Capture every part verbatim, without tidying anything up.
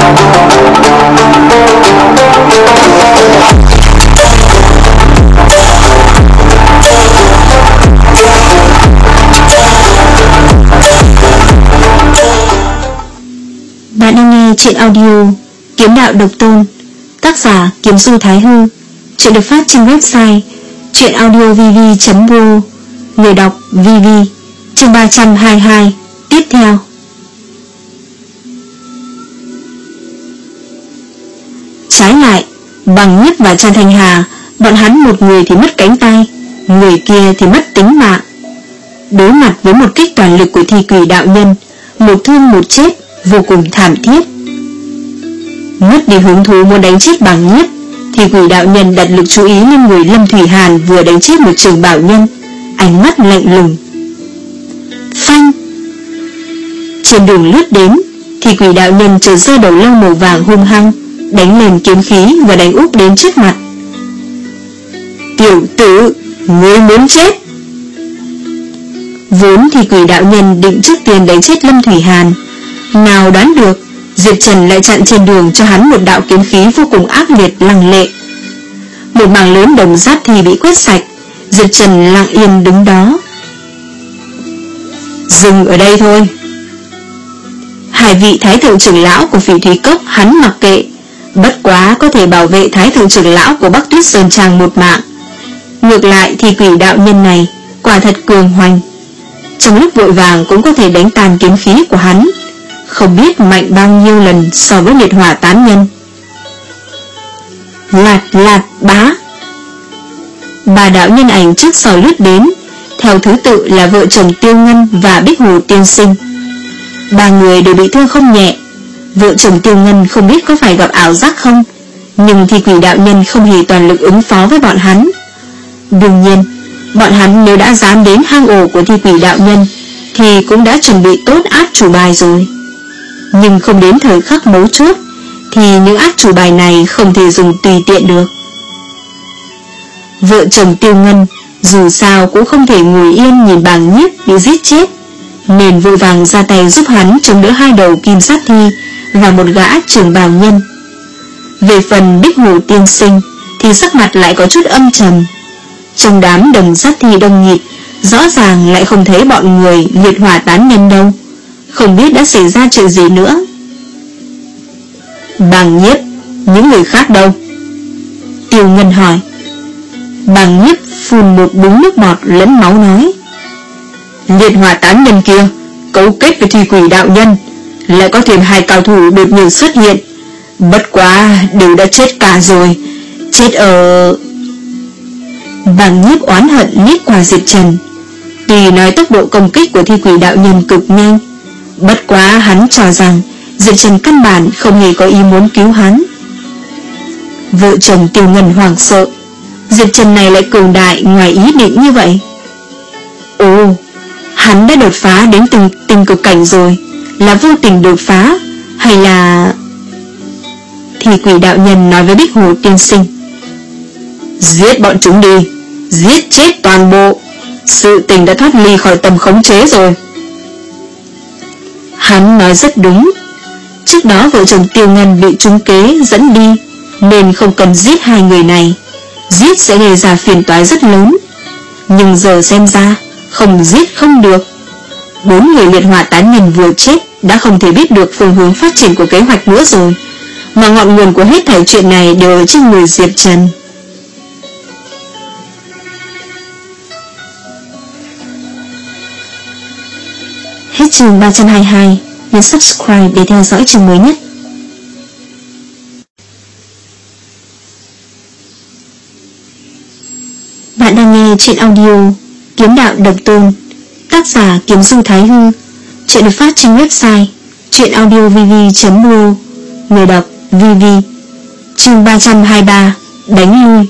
Bạn đang nghe truyện audio Kiếm Đạo Độc Tôn, tác giả Kiếm Du Thái Hư. Truyện được phát trên website truyệnaudiovv chấm ro. Người đọc vê vê. Chương ba trăm hai mươi hai. Tiếp theo. Trái lại, Bằng Nhiếp và Trang Thanh Hà, bọn hắn một người thì mất cánh tay, người kia thì mất tính mạng. Đối mặt với một kích toàn lực của Thi Quỷ đạo nhân, một thương một chết, vô cùng thảm thiết. Mất đi hứng thú muốn đánh chết Bằng Nhiếp, Thi Quỷ đạo nhân đặt lực chú ý lên người Lâm Thủy Hàn vừa đánh chết một trường bảo nhân, ánh mắt lạnh lùng. Phanh! Trên đường lướt đến, Thi Quỷ đạo nhân chợt giơ đầu lâu màu vàng hung hăng, đánh lên kiếm khí và đánh úp đến trước mặt. Tiểu tử, ngươi muốn chết! Vốn Thi Quỷ đạo nhân định trước tiên đánh chết Lâm Thủy Hàn, nào đoán được Diệp Trần lại chặn trên đường cho hắn một đạo kiếm khí vô cùng ác liệt lăng lệ. Một mảng lớn đồng giáp thì bị quét sạch. Diệp Trần lặng yên đứng đó. Dừng ở đây thôi. Hai vị thái thượng trưởng lão của Phỉ Thúy Cốc hắn mặc kệ, bất quá có thể bảo vệ thái thượng trưởng lão của Bắc Tuyết Sơn Trang một mạng. Ngược lại thì Quỷ đạo nhân này quả thật cường hoành, trong lúc vội vàng cũng có thể đánh tàn kiếm khí của hắn, không biết mạnh bao nhiêu lần so với liệt hỏa tán nhân. Lạt lạt bá. Bà đạo nhân ảnh trước sau lướt đến, theo thứ tự là vợ chồng Tiêu Ngân và Bích Hồ tiên sinh. Ba người đều bị thương không nhẹ. Vợ chồng Tiêu Ngân không biết có phải gặp ảo giác không, nhưng Thi Quỷ đạo nhân không hề toàn lực ứng phó với bọn hắn. Đương nhiên, bọn hắn nếu đã dám đến hang ổ của Thi Quỷ đạo nhân thì cũng đã chuẩn bị tốt át chủ bài rồi. Nhưng không đến thời khắc mấu chốt thì những át chủ bài này không thể dùng tùy tiện được. Vợ chồng Tiêu Ngân dù sao cũng không thể ngồi yên nhìn Bằng Nhiếp bị giết chết, nên vội vàng ra tay giúp hắn chống đỡ hai đầu kim sát thi và một gã trưởng bào nhân. Về phần Bích Hồ tiên sinh thì sắc mặt lại có chút âm trầm. Trong đám đồng sát thi đông nghịt, rõ ràng lại không thấy bọn người liệt hỏa tán nhân đâu, không biết đã xảy ra chuyện gì nữa. Bằng Nhiếp, những người khác đâu? Tiêu Ngân hỏi. Bằng Nhiếp phun một búng nước bọt lẫn máu nói. Liệt hỏa tán nhân kia cấu kết với Thi Quỷ đạo nhân, lại có thêm hai cao thủ đột nhiên xuất hiện, bất quá đều đã chết cả rồi. Chết ở... Bằng Nhiếp oán hận liếc qua Diệp Trần. Tuy nói tốc độ công kích của Thi Quỷ đạo nhân cực nhanh, bất quá hắn cho rằng Diệp Trần căn bản không hề có ý muốn cứu hắn. Vợ chồng Tiêu Ngân hoảng sợ, Diệp Trần này lại cường đại ngoài ý định như vậy. Ồ, hắn đã đột phá đến từng tình cực cảnh rồi, là vô tình đột phá hay là... Thì Quỷ đạo nhân nói với Bích Hồ tiên sinh. Giết bọn chúng đi, giết chết toàn bộ, sự tình đã thoát ly khỏi tầm khống chế rồi. Hắn nói rất đúng. Trước đó vợ chồng Tiêu Ngân bị trúng kế dẫn đi, nên không cần giết hai người này, giết sẽ gây ra phiền toái rất lớn. Nhưng giờ xem ra không giết không được. Bốn người liệt hỏa tán nhân vừa chết đã không thể biết được phương hướng phát triển của kế hoạch nữa rồi, mà ngọn nguồn của hết thảy chuyện này đều ở trên người Diệp Trần. Hết chương ba trăm hai mươi hai. Nhấn subscribe để theo dõi chương mới nhất. Bạn đang nghe truyện audio Kiếm Đạo Độc Tôn, tác giả Kiếm Du Thái Hư. Truyện được phát trên website truyệnaudiovv chấm ro. Người đọc vê vê. Chương ba trăm hai mươi ba. Đánh lui.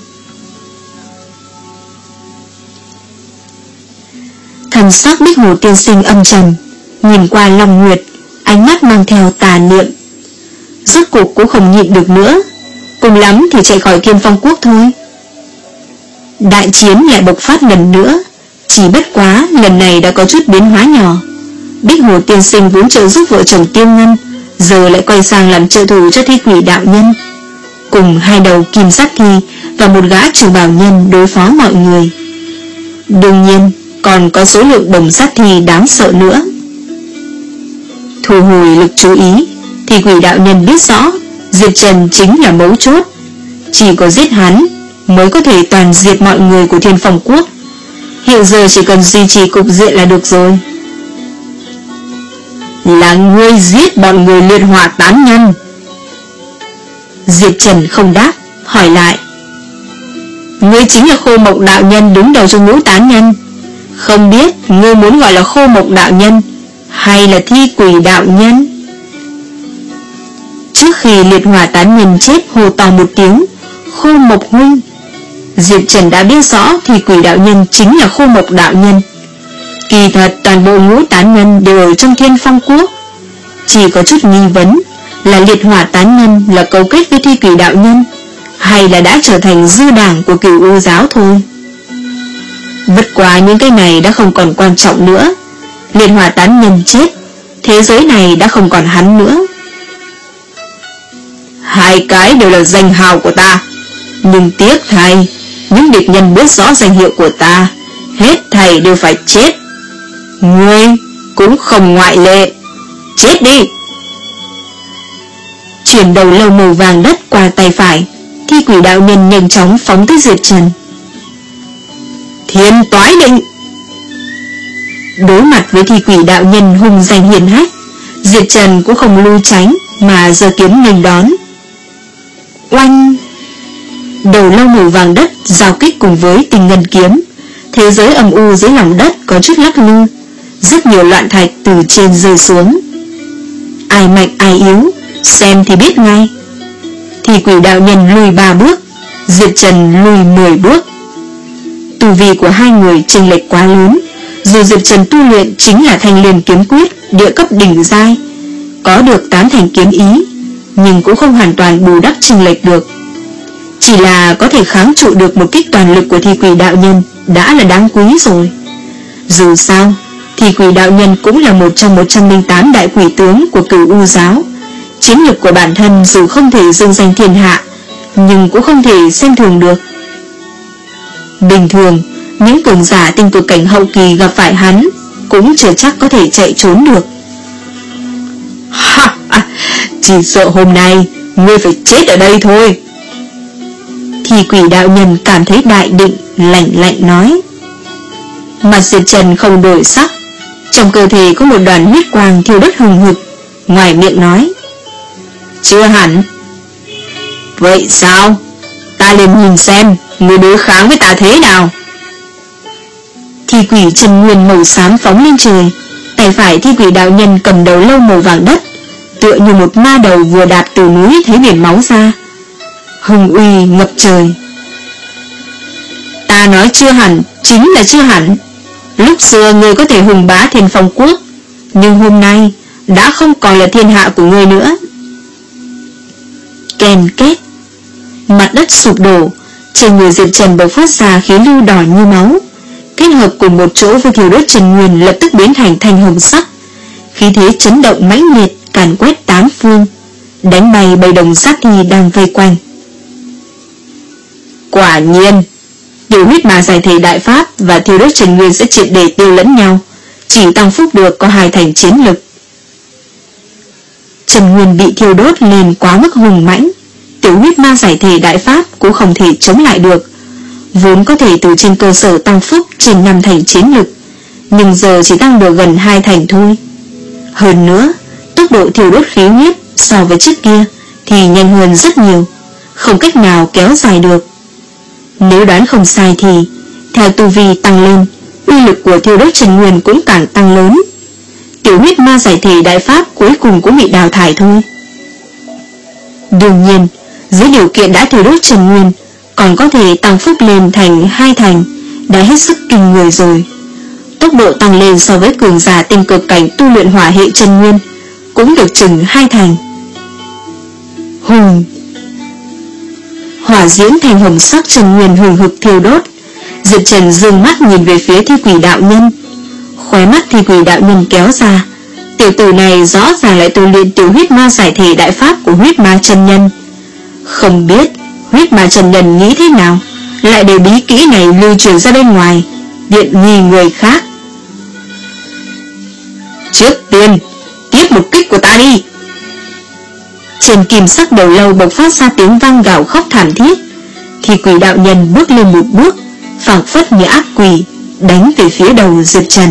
Thần sắc Bích Hồ tiên sinh âm trầm, nhìn qua Long Nguyệt, ánh mắt mang theo tà niệm. Rốt cuộc cũng không nhịn được nữa, cùng lắm thì chạy khỏi Kiên Phong Quốc thôi. Đại chiến lại bộc phát lần nữa, chỉ bất quá lần này đã có chút biến hóa nhỏ. Bích Hồ tiên sinh vốn trợ giúp vợ chồng Tiêu Ngân, giờ lại quay sang làm trợ thủ cho thi quỷ đạo nhân, cùng hai đầu kim sắc thi và một gã trường bào nhân đối phó mọi người. Đương nhiên còn có số lượng đồng sát thi đáng sợ nữa. Thu hồi lực chú ý, thì quỷ đạo nhân biết rõ Diệp Trần chính là mấu chốt. Chỉ có giết hắn mới có thể toàn diệt mọi người của Thiên Phong Quốc. Hiện giờ chỉ cần duy trì cục diện là được rồi. Là ngươi giết bọn người liệt hỏa tán nhân? Diệp Trần không đáp, hỏi lại. Ngươi chính là Khô Mộc đạo nhân đứng đầu trong ngũ tán nhân. Không biết ngươi muốn gọi là Khô Mộc đạo nhân hay là thi quỷ đạo nhân? Trước khi liệt hỏa tán nhân chết hô to một tiếng Khô Mộc huynh, Diệp Trần đã biết rõ thi quỷ đạo nhân chính là Khô Mộc đạo nhân. Kỳ thật toàn bộ ngũ tán nhân đều ở trong Thiên Phong Quốc. Chỉ có chút nghi vấn là liệt hỏa tán nhân là cấu kết với thi quỷ đạo nhân, hay là đã trở thành dư đảng của Cửu U giáo thôi. Bất quá những cái này đã không còn quan trọng nữa. Liệt hỏa tán nhân chết, thế giới này đã không còn hắn nữa. Hai cái đều là danh hào của ta, nhưng tiếc thay, những địch nhân biết rõ danh hiệu của ta, hết thảy đều phải chết. Ngươi cũng không ngoại lệ. Chết đi! Chuyển đầu lâu màu vàng đất qua tay phải, thi quỷ đạo nhân nhanh chóng phóng tới Diệp Trần. Thiên toái định! Đối mặt với thi quỷ đạo nhân hung danh hiển hách, Diệp Trần cũng không lưu tránh mà giơ kiếm nghênh đón. Oanh! Đầu lâu màu vàng đất giao kích cùng với tình ngân kiếm, thế giới âm u dưới lòng đất có chút lắc lư, rất nhiều loạn thạch từ trên rơi xuống. Ai mạnh ai yếu, xem thì biết ngay. Thì quỷ đạo nhân lùi ba bước, Diệp Trần lùi mười bước. Tu vi của hai người chênh lệch quá lớn. Dù Diệp Trần tu luyện chính là Thanh Liên kiếm quyết địa cấp đỉnh giai, có được tám thành kiếm ý, nhưng cũng không hoàn toàn bù đắp chênh lệch được. Chỉ là có thể kháng trụ được một kích toàn lực của thi quỷ đạo nhân đã là đáng quý rồi. Dù sao, thi quỷ đạo nhân cũng là một trong một trăm lẻ tám đại quỷ tướng của Cửu U giáo. Chiến lược của bản thân dù không thể dương danh thiên hạ, nhưng cũng không thể xem thường được. Bình thường, những cường giả tinh cực cảnh hậu kỳ gặp phải hắn cũng chưa chắc có thể chạy trốn được. Ha, à, chỉ sợ hôm nay ngươi phải chết ở đây thôi. Thì quỷ đạo nhân cảm thấy đại định, lạnh lạnh nói. Mặt Diệp Trần không đổi sắc, trong cơ thể có một đoàn huyết quang thiêu đốt hừng hực, ngoài miệng nói. Chưa hẳn. Vậy sao? Ta liền nhìn xem ngươi đối kháng với ta thế nào. Thi quỷ chân nguyên màu xám phóng lên trời, tay phải thi quỷ đạo nhân cầm đầu lâu màu vàng đất, tựa như một ma đầu vừa đạp từ núi thấy biển máu ra, hùng uy ngập trời. Ta nói chưa hẳn chính là chưa hẳn. Lúc xưa ngươi có thể hùng bá Thiên Phong Quốc, nhưng hôm nay đã không còn là thiên hạ của ngươi nữa. Ken kết, mặt đất sụp đổ, trên người Diệp Trần bộc phát ra khí lưu đỏ như máu, kết hợp cùng một chỗ với thiêu đốt chân nguyên lập tức biến thành thanh hồng sắc, khí thế chấn động mãnh liệt càn quét tám phương, đánh bay bầy đồng sát thi đang vây quanh. Quả nhiên, tiểu huyết ma giải thể đại pháp và thiêu đốt chân nguyên sẽ triệt để tiêu lẫn nhau, chỉ tăng phúc được có hai thành chiến lực. Chân nguyên bị thiêu đốt lên quá mức hùng mãnh, tiểu huyết ma giải thể đại pháp cũng không thể chống lại được, vốn có thể từ trên cơ sở tăng phúc trên năm thành chiến lực, nhưng giờ chỉ tăng được gần hai thành thôi. Hơn nữa, tốc độ thiêu đốt khí huyết so với trước kia thì nhanh hơn rất nhiều, không cách nào kéo dài được. Nếu đoán không sai thì, theo tu vi tăng lên, uy lực của thiêu đốt chân nguyên cũng càng tăng lớn. Tiểu huyết ma giải thể đại pháp cuối cùng cũng bị đào thải thôi. Đương nhiên, dưới điều kiện đã thiêu đốt chân nguyên, còn có thể tăng phúc lên thành hai thành, đã hết sức kinh người rồi. Tốc độ tăng lên so với cường giả tinh cực cảnh tu luyện hỏa hệ chân nguyên cũng được chừng hai thành. Hùng hỏa diễm thành hồng sắc chân nguyên hừng hực thiêu đốt. Diệp Trần dương mắt nhìn về phía thi quỷ đạo nhân, khóe mắt thi quỷ đạo nhân kéo ra, Tiểu tử này rõ ràng lại tu luyện tiểu huyết ma giải thể đại pháp của huyết ma chân nhân. Không biết huyết ma chân nhân nghĩ thế nào, lại để bí kỹ này lưu truyền ra bên ngoài, tiện nghi người khác. Trước tiên tiếp một kích của ta đi. Trên kim sắc đầu lâu bộc phát ra tiếng vang gào khóc thảm thiết, thì quỷ đạo nhân bước lên một bước, phảng phất như ác quỷ, đánh về phía đầu Diệp Trần.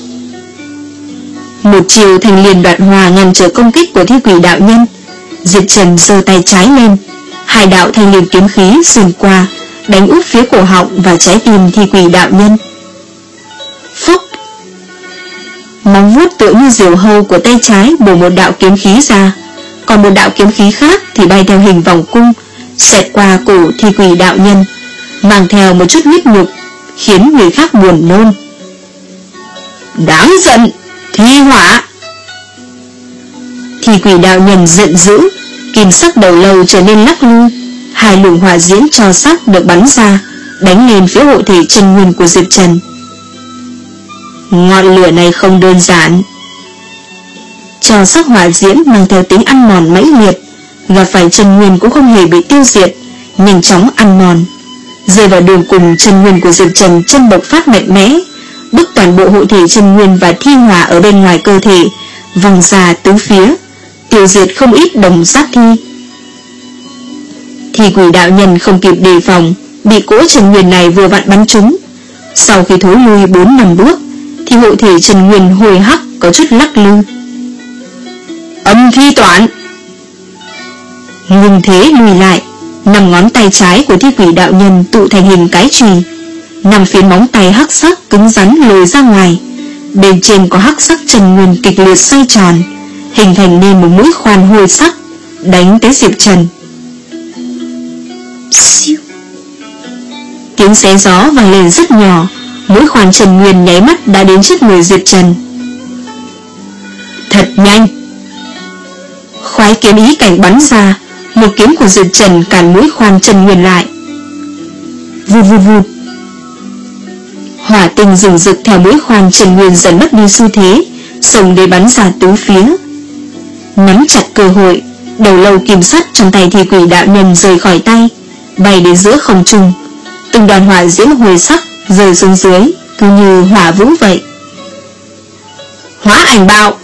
Một chiều thành liền đoạt hòa ngăn trở công kích của thi quỷ đạo nhân. Diệp Trần giơ tay trái lên, hai đạo thành liền kiếm khí xuyên qua, đánh úp phía cổ họng và trái tim thi quỷ đạo nhân. Phúc! Móng vuốt tựa như diều hâu của tay trái bổ một đạo kiếm khí ra, còn một đạo kiếm khí khác thì bay theo hình vòng cung, xẹt qua cổ thi quỷ đạo nhân, mang theo một chút huyết nhục, khiến người khác buồn nôn. Đáng giận! Thi hỏa! Thi quỷ đạo nhân giận dữ, kim sắc đầu lâu trở nên lắc lư, hai luồng hỏa diễm tro sắc được bắn ra, đánh lên phía hộ thể chân nguyên của Diệp Trần. Ngọn lửa này không đơn giản. Tro sắc hỏa diễm mang theo tính ăn mòn mãnh liệt, gặp phải chân nguyên cũng không hề bị tiêu diệt, nhanh chóng ăn mòn. Rơi vào đường cùng, chân nguyên của Diệp Trần chân bộc phát mạnh mẽ, bức toàn bộ hộ thể chân nguyên và thi hỏa ở bên ngoài cơ thể vòng ra tứ phía, tiêu diệt không ít đồng sát thi. Thi quỷ đạo nhân không kịp đề phòng, bị cỗ chân nguyên này vừa vặn bắn trúng. Sau khi thối lui bốn năm bước, thì hộ thể chân nguyên hồi hắc có chút lắc lư. Âm thi toản! Ngưng thế lùi lại, năm ngón tay trái của thi quỷ đạo nhân tụ thành hình cái chùy, nằm phía móng tay hắc sắc cứng rắn lồi ra ngoài, bên trên có hắc sắc chân nguyên kịch liệt xoay tròn, hình thành nên một mũi khoan hôi sắc, đánh tới Diệp Trần. Siêu! Tiếng xé gió vang lên rất nhỏ, mũi khoan chân nguyên nháy mắt đã đến trước người Diệp Trần. Thật nhanh! Khoái kiếm ý cảnh bắn ra, một kiếm của Diệp Trần cản mũi khoan chân nguyên lại. Vù vù vù! Hỏa tinh rừng rực theo mũi khoan chân nguyên dần mất đi xu thế, sông để bắn ra tứ phía. Nắm chặt cơ hội, đầu lâu kim sắt trong tay thi quỷ đạo nhân rời khỏi tay, bay đến giữa không trung. Từng đoàn hỏa diễm hồi sắc rơi xuống dưới, cứ như hỏa vũ vậy. Hóa ảnh bạo!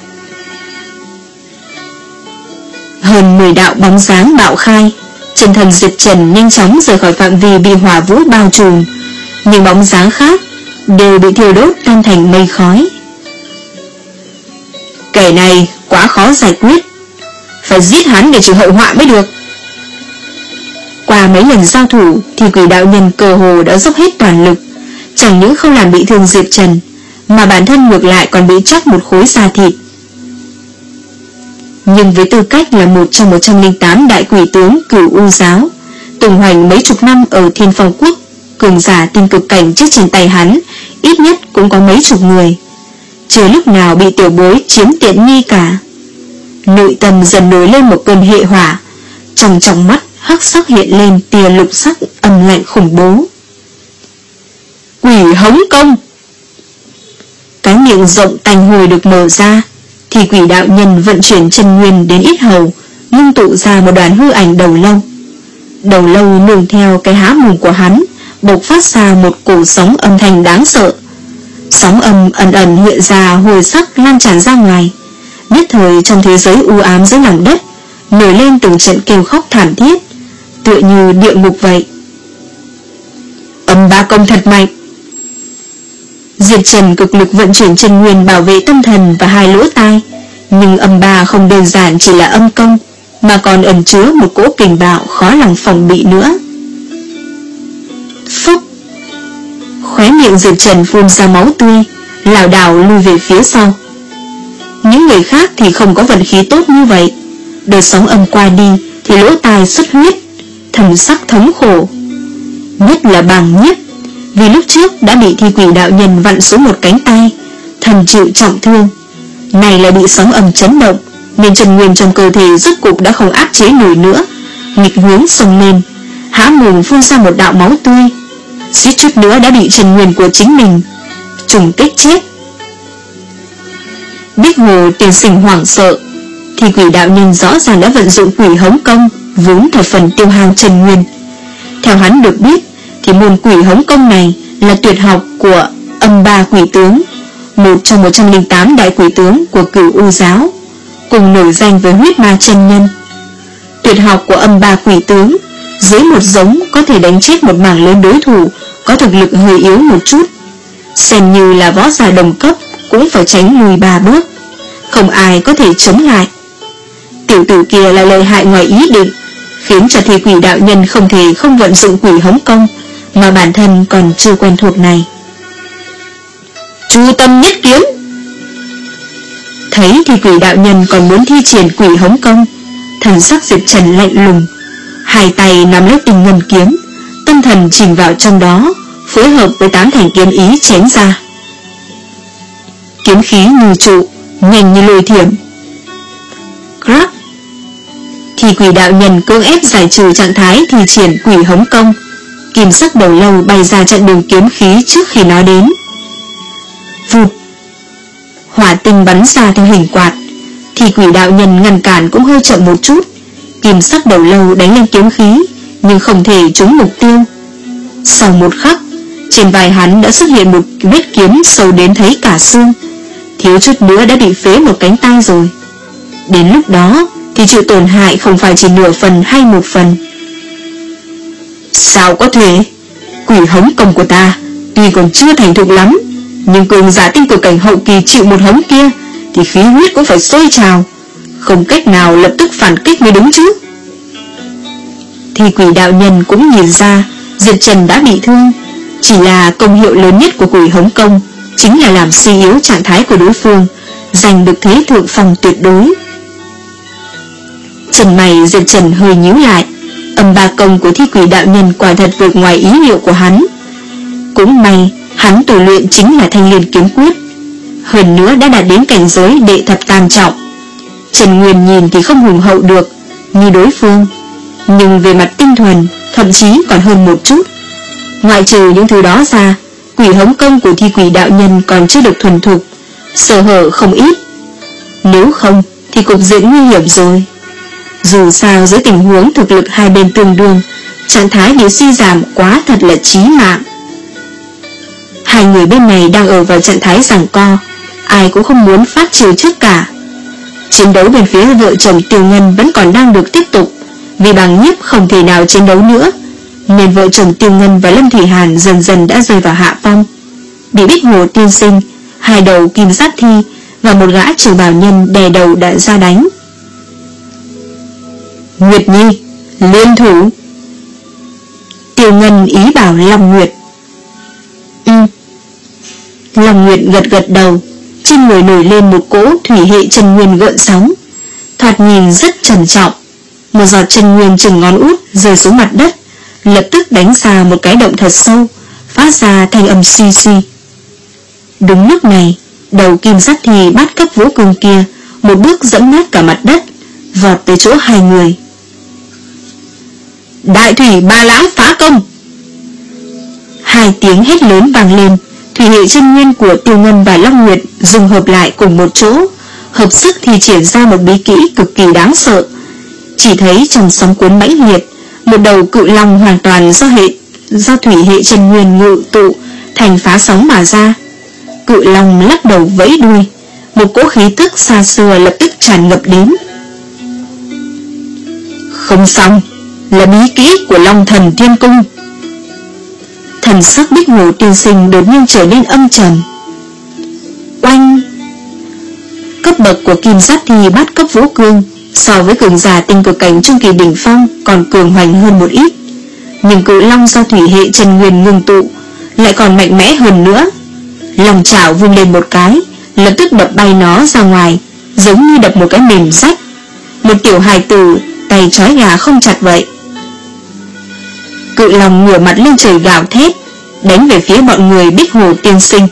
Hơn mười đạo bóng dáng bạo khai, chân thần Diệp Trần nhanh chóng rời khỏi phạm vi bị hỏa vũ bao trùm, nhưng bóng dáng khác đều bị thiêu đốt tan thành mây khói. Kẻ này quá khó giải quyết, phải giết hắn để trừ hậu họa mới được. Qua mấy lần giao thủ thì quỷ đạo nhân cơ hồ đã dốc hết toàn lực, chẳng những không làm bị thương Diệp Trần, mà bản thân ngược lại còn bị chóc một khối da thịt. Nhưng với tư cách là một trong một trăm lẻ tám đại quỷ tướng Cửu U giáo, từng hoành mấy chục năm ở Thiên Phong Quốc, cường giả tinh cực cảnh trước trên tay hắn ít nhất cũng có mấy chục người, chưa lúc nào bị tiểu bối chiếm tiện nghi cả. Nội tâm dần nổi lên một cơn hệ hỏa, trong trong mắt hắc sắc hiện lên tia lục sắc âm lạnh khủng bố. Quỷ hống công! Cái miệng rộng tành hồi được mở ra, thì quỷ đạo nhân vận chuyển chân nguyên đến ít hầu, ngưng tụ ra một đoàn hư ảnh đầu lâu. Đầu lâu nương theo cái há mồm của hắn, bộc phát ra một cổ sóng âm thanh đáng sợ. Sóng âm ẩn ẩn hiện ra hồi sắc lan tràn ra ngoài, nhất thời trong thế giới u ám dưới lòng đất nổi lên từng trận kêu khóc thảm thiết, tựa như địa ngục vậy. Âm ba công thật mạnh! Diệp Trần cực lực vận chuyển chân nguyên bảo vệ tâm thần và hai lỗ tai, nhưng âm ba không đơn giản chỉ là âm công, mà còn ẩn chứa một cỗ kình bạo khó lòng phòng bị nữa. Phúc! Khóe miệng Diệp Trần phun ra máu tươi, lảo đảo lui về phía sau. Những người khác thì không có vận khí tốt như vậy, đợt sóng âm qua đi thì lỗ tai xuất huyết, thần sắc thống khổ. Nhất là Bàng Nhiếp, vì lúc trước đã bị thi quỷ đạo nhân vặn xuống một cánh tay, thần chịu trọng thương, này lại bị sóng âm chấn động, nên chân nguyên trong cơ thể rốt cục đã không áp chế nổi nữa, nghịch hướng xông lên, há mồm phun ra một đạo máu tươi, suýt chút nữa đã bị chân nguyên của chính mình trùng kích chết. Bích Hồ Tiên Sinh hoảng sợ, thì quỷ đạo nhân rõ ràng đã vận dụng quỷ hống công, vốn thập phần tiêu hao chân nguyên. Theo hắn được biết thì môn quỷ hống công này là tuyệt học của Âm Ba Quỷ Tướng, một trong một trăm lẻ tám đại quỷ tướng của Cửu U giáo, cùng nổi danh với Huyết Ma chân nhân. Tuyệt học của Âm Ba Quỷ Tướng dưới một giống có thể đánh chết một mảng lớn đối thủ có thực lực hơi yếu một chút, xem như là võ giả đồng cấp cũng phải tránh lùi ba bước, không ai có thể chống lại. Tiểu tử kia là lợi hại ngoài ý định, khiến cho thi quỷ đạo nhân không thể không vận dụng quỷ hống công mà bản thân còn chưa quen thuộc này. Chu tâm nhất kiếm. Thấy thi quỷ đạo nhân còn muốn thi triển quỷ hống công, thần sắc Diệp Trần lạnh lùng, hai tay nắm lấy tinh ngân kiếm, tâm thần chìm vào trong đó, phối hợp với tám thành kiếm ý chém ra. Kiếm khí như trụ, nhanh như lôi thiểm. Crack. Thì quỷ đạo nhân cưỡng ép giải trừ trạng thái thi triển quỷ hống công, kim sắc đầu lâu bay ra chặn đường kiếm khí trước khi nó đến. Vụt. Hỏa tinh bắn ra theo hình quạt, thì quỷ đạo nhân ngăn cản cũng hơi chậm một chút, kim sắc đầu lâu đánh lên kiếm khí nhưng không thể trúng mục tiêu. Sau một khắc, trên vai hắn đã xuất hiện một vết kiếm sâu đến thấy cả xương, thiếu chút nữa đã bị phế một cánh tay rồi. Đến lúc đó thì chịu tổn hại không phải chỉ nửa phần hay một phần. Sao có thể? Quỷ hống công của ta tuy còn chưa thành thục lắm, nhưng cường giả tinh cực cảnh hậu kỳ chịu một hống kia thì khí huyết cũng phải sôi trào, không cách nào lập tức phản kích mới đúng chứ. Thì quỷ đạo nhân cũng nhìn ra Diệp Trần đã bị thương, chỉ là công hiệu lớn nhất của quỷ hống công chính là làm suy yếu trạng thái của đối phương, giành được thế thượng phong tuyệt đối. Chân mày Diệp Trần hơi nhíu lại, âm ba công của thi quỷ đạo nhân quả thật vượt ngoài ý liệu của hắn. Cũng may hắn tu luyện chính là Thanh Liên kiếm quyết, hơn nữa đã đạt đến cảnh giới đệ thập tam trọng. Trần Nguyên nhìn thì không hùng hậu được như đối phương, nhưng về mặt tinh thuần thậm chí còn hơn một chút. Ngoại trừ những thứ đó ra, quỷ hống công của thi quỷ đạo nhân còn chưa được thuần thục, sơ hở không ít. Nếu không thì cục diện nguy hiểm rồi. Dù sao dưới tình huống thực lực hai bên tương đương, trạng thái bị suy giảm quá thật là chí mạng. Hai người bên này đang ở vào trạng thái giằng co, ai cũng không muốn phát chiều trước cả. Chiến đấu bên phía vợ chồng Tiêu Ngân vẫn còn đang được tiếp tục, vì Bằng Nhiếp không thể nào chiến đấu nữa, nên vợ chồng Tiêu Ngân và Lâm Thủy Hàn dần dần đã rơi vào hạ phong, bị Bích Hồ Tiên Sinh, hai đầu kim sát thi và một gã trường bào nhân đè đầu đã ra đánh. Nguyệt Nhi, liên thủ. Tiêu Ngân ý bảo Long Nguyệt. Ừ. Long Nguyệt gật gật đầu, trên người nổi lên một cỗ thủy hệ chân nguyên gợn sóng, thoạt nhìn rất trầm trọng. Một giọt chân nguyên chừng ngón út rơi xuống mặt đất, lập tức đánh ra một cái động thật sâu, phát ra thanh âm suy suy. Đúng lúc này, đầu kim sát thi bắt cấp vũ cương kia một bước dẫm nát cả mặt đất, vọt tới chỗ hai người. Đại thủy ba lãng phá công. Hai tiếng hét lớn vang lên, thủy hệ chân nguyên của Tiêu Ngân và Long Nguyệt dùng hợp lại cùng một chỗ, hợp sức thì triển ra một bí kỹ cực kỳ đáng sợ. Chỉ thấy trong sóng cuốn mãnh liệt, một đầu cự long hoàn toàn do hệ do thủy hệ chân nguyên ngự tụ thành phá sóng mà ra. Cự long lắc đầu vẫy đuôi, một cỗ khí tức xa xưa lập tức tràn ngập đến. Không xong, là bí kỹ của Long Thần Thiên Cung. Thần sắc Bích Hồ Tiên Sinh đột nhiên trở nên âm trầm. Oanh! Cấp bậc của kim sát thi bát cấp vũ cương so với cường giả tinh cực cảnh trung kỳ đỉnh phong còn cường hoành hơn một ít, nhưng cự long do thủy hệ chân nguyên ngưng tụ lại còn mạnh mẽ hơn nữa. Lòng chảo vung lên một cái, lập tức đập bay nó ra ngoài, giống như đập một cái mềm rách. Một tiểu hài tử tay trói gà không chặt vậy. Cự long ngửa mặt lên trời gào thét, đánh về phía bọn người Bích Hồ Tiên Sinh.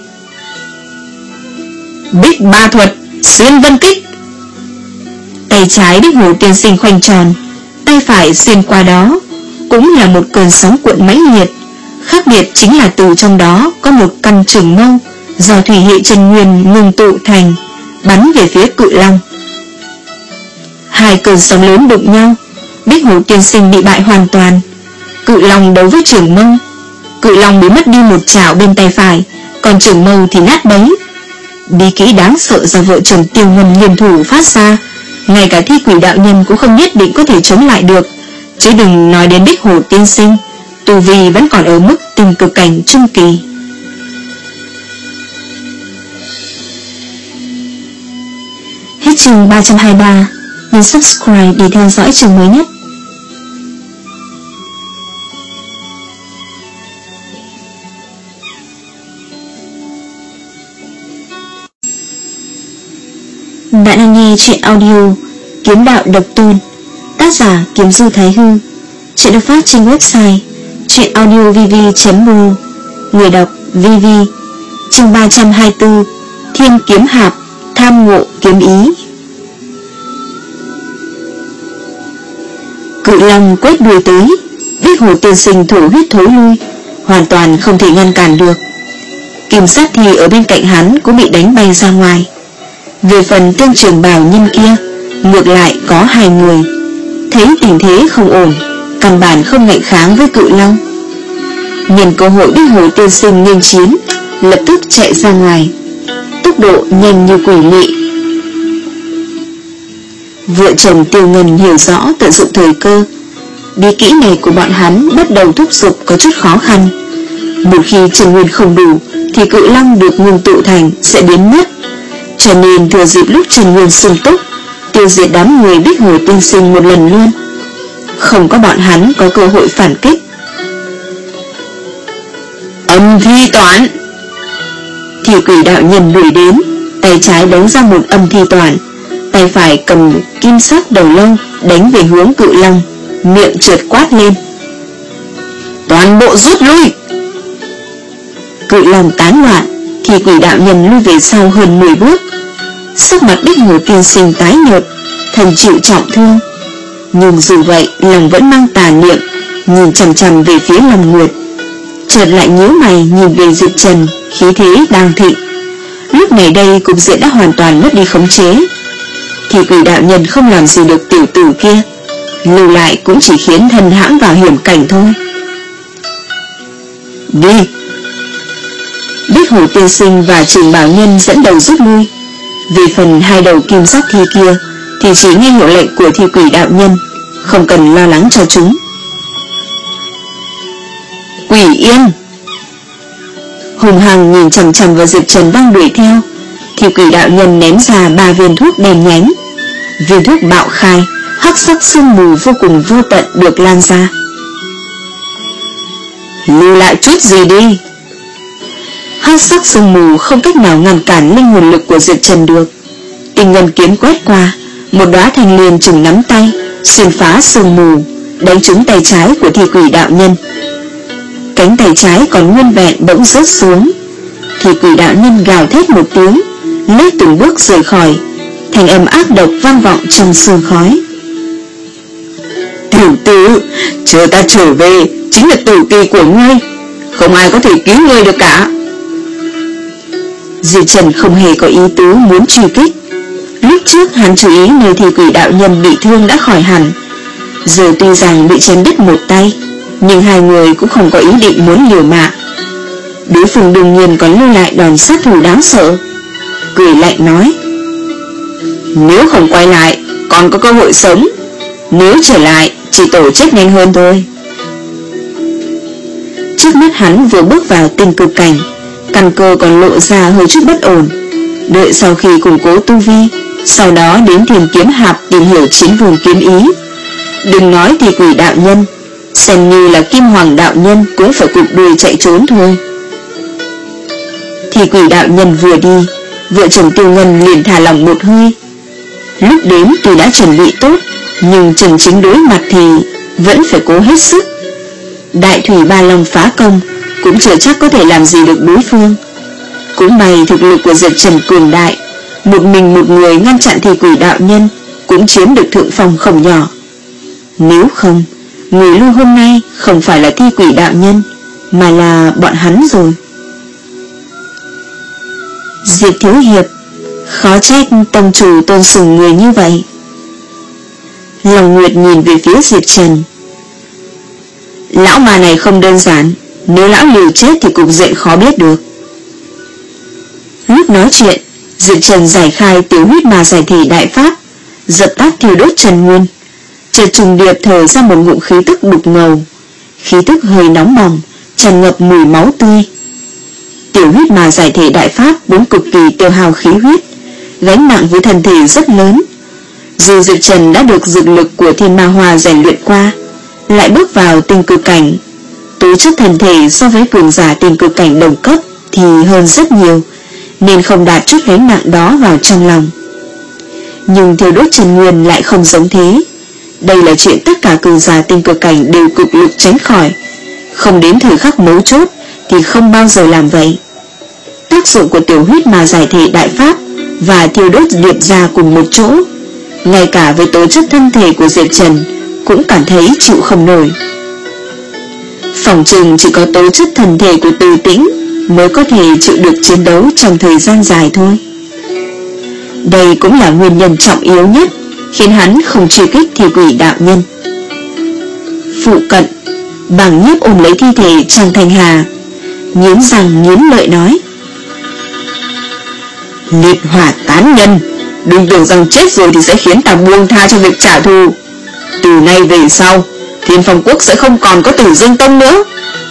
Bích Ba Thuật xuyên vân kích. Tay trái Bích Hồ Tiên Sinh khoanh tròn, tay phải xuyên qua đó, cũng là một cơn sóng cuộn mãnh liệt. Khác biệt chính là từ trong đó có một căn trường mâu do thủy hệ chân nguyên ngưng tụ thành, bắn về phía Cự Long. Hai cơn sóng lớn đụng nhau, Bích Hồ Tiên Sinh bị bại hoàn toàn. Cự Long đấu với Trường Mâu. Cự Long bị mất đi một chảo bên tay phải, còn Trường Mâu thì nát bấy. Bí kỹ đáng sợ do vợ chồng Tiêu Ngân liên thủ phát ra, ngay cả Thi Quỷ đạo nhân cũng không nhất định có thể chống lại được, chứ đừng nói đến Bích Hồ Tiên Sinh. Tu vi vẫn còn ở mức tình cực cảnh trung kỳ. Hết chương ba trăm hai mươi ba. Nhấn subscribe để theo dõi chương mới nhất. Bạn đang nghe chuyện audio Kiếm Đạo Độc Tôn, tác giả Kiếm Du Thái Hư. Chuyện được phát trên website chuyenaudiovv chấm ro. Người đọc vê vê. Chương ba trăm hai mươi tư. Thiên Kiếm Hạp, tham ngộ kiếm ý. Cự Long quét đuôi tới, Bích Hồ Tiên Sinh thổ huyết thối lui, hoàn toàn không thể ngăn cản được. Kim Sát Thi ở bên cạnh hắn cũng bị đánh bay ra ngoài. Về phần Tương Trường Bào nhân kia, ngược lại có hai người, thấy tình thế không ổn, căn bản không ngạnh kháng với Cự Long. Nhân cơ hội Bích Hồ Tiên Sinh nghênh chiến, lập tức chạy ra ngoài, tốc độ nhanh như quỷ mị. Vợ chồng Tiêu Ngân hiểu rõ tận dụng thời cơ. Bí kỹ này của bọn hắn bắt đầu thúc giục có chút khó khăn. Một khi chân nguyên không đủ thì Cự Long được ngưng tụ thành sẽ biến mất, cho nên thừa dịp lúc chân nguyên sung túc, tiêu diệt đám người Bích Hồ Tiên Sinh một lần luôn, không có bọn hắn có cơ hội phản kích. Âm thi toán. Thì Quỷ đạo nhân đuổi đến, tay trái đánh ra một âm thi toán, tay phải cầm kim sắc đầu lâu đánh về hướng Cự Long, miệng trượt quát lên: toàn bộ rút lui. Cự Long tán loạn, thì Quỷ đạo nhân lui về sau hơn mười bước. Sắc mặt Bích Hồ Tiên Sinh tái nhợt, thần chịu trọng thương, nhưng dù vậy lòng vẫn mang tà niệm, nhìn chằm chằm về phía Long Nguyệt. Chợt lại nhíu mày nhìn về Diệp Trần, khí thế đang thịnh. Lúc này đây cục diện đã hoàn toàn mất đi khống chế. Thì Quỷ đạo nhân không làm gì được tiểu tử kia, lưu lại cũng chỉ khiến thân hãm vào hiểm cảnh thôi. Đi. Bích Hồ Tiên Sinh và Trường Bảo Nhân dẫn đầu rút lui. Về phần hai đầu kim sắc thi kia thì chỉ nghe hiệu lệnh của Thi Quỷ đạo nhân, không cần lo lắng cho chúng. Quỷ Yên. Hùng hằng nhìn chằm chằm vào Diệp Trần đang đuổi theo. Thì Quỷ đạo nhân ném ra ba viên thuốc đèn nhánh. Viên thuốc bạo khai, hắc sắc sương mù vô cùng vô tận được lan ra. Lưu lại chút gì đi. Hắc sắc sương mù không cách nào ngăn cản linh hồn lực của Diệp Trần được. Tinh ngân kiếm quét qua, một đóa thanh liên chừng nắm tay, xuyên phá sương mù, đánh trúng tay trái của Thi Quỷ đạo nhân. Cánh tay trái còn nguyên vẹn bỗng rớt xuống. Thì Quỷ đạo nhân gào thét một tiếng, lết từng bước rời khỏi, thành âm ác độc vang vọng trong sương khói. Tiểu tử, chờ ta trở về chính là tử kỳ của ngươi, không ai có thể cứu ngươi được cả. Diệp Trần không hề có ý tứ muốn truy kích. Lúc trước hắn chú ý nơi Thi Quỷ đạo nhân bị thương đã khỏi hẳn, giờ tuy rằng bị chém đứt một tay, nhưng hai người cũng không có ý định muốn liều mạng. Đối phương đương nhiên còn lưu lại đòn sát thủ đáng sợ. Cười lạnh nói: nếu không quay lại còn có cơ hội sống, nếu trở lại chỉ tổ chết nhanh hơn thôi. Trước mắt hắn vừa bước vào tinh cực cảnh, căn cơ còn lộ ra hơi chút bất ổn. Đợi sau khi củng cố tu vi, sau đó đến Thiên Kiếm Hạp tìm hiểu chiến vùng kiếm ý. Đừng nói Thì Quỷ đạo nhân, xem như là Kim Hoàng đạo nhân cũng phải cụp đuôi chạy trốn thôi. Thì Quỷ đạo nhân vừa đi, vợ chồng Tiêu Ngân liền thả lỏng một hơi. Lúc đến tuy đã chuẩn bị tốt, nhưng chân chính đối mặt thì vẫn phải cố hết sức. Đại thủy ba long phá công cũng chưa chắc có thể làm gì được đối phương. Cũng may thực lực của Diệp Trần cường đại, một mình một người ngăn chặn Thi Quỷ đạo nhân cũng chiếm được thượng phong không nhỏ. Nếu không, người lui hôm nay không phải là Thi Quỷ đạo nhân, mà là bọn hắn rồi. Diệp Thiếu Hiệp, Khó trách tông chủ tôn sùng người như vậy. Lòng Nguyệt nhìn về phía Diệp Trần. Lão mà này không đơn giản, nếu lão liều chết thì cục diện khó biết được. Lúc nói chuyện, Diệp Trần giải khai tiểu huyết mà giải thể đại pháp, dập tắt thiêu đốt Trần Nguyên, chợt trùng điệp thở ra một ngụm khí tức đục ngầu, khí tức hơi nóng bỏng, tràn ngập mùi máu tươi. Tiểu huyết mà giải thể đại pháp vốn cực kỳ tiêu hao khí huyết, gánh nặng với thân thể rất lớn. Dù Diệp Trần đã được dược lực của thiên ma hoa rèn luyện qua, lại bước vào tinh cực cảnh, tố chất thân thể so với cường giả tinh cực cảnh đồng cấp thì hơn rất nhiều, nên không đạt chút gánh nặng đó vào trong lòng. Nhưng thiêu đốt Trần Nguyên lại không giống thế. Đây là chuyện tất cả cường giả tinh cực cảnh đều cực lực tránh khỏi, không đến thời khắc mấu chốt thì không bao giờ làm vậy. Tác dụng của tiểu huyết mà giải thể đại pháp và thiêu đốt điệp ra cùng một chỗ, ngay cả với tố chất thân thể của Diệp Trần cũng cảm thấy chịu không nổi. Phỏng chừng chỉ có tố chất thân thể của Từ Tĩnh mới có thể chịu được chiến đấu trong thời gian dài thôi. Đây cũng là nguyên nhân trọng yếu nhất khiến hắn không truy kích Thi Quỷ đạo nhân. Phụ cận, Bàng Nhiếp ôm lấy thi thể Trang Thanh Hà, nghiến răng nghiến lợi nói: Liệt hỏa tán nhân, đừng tưởng rằng chết rồi thì sẽ khiến ta buông tha cho việc trả thù. Từ nay về sau, Thiên Phong Quốc sẽ không còn có Tử Dương Tông nữa.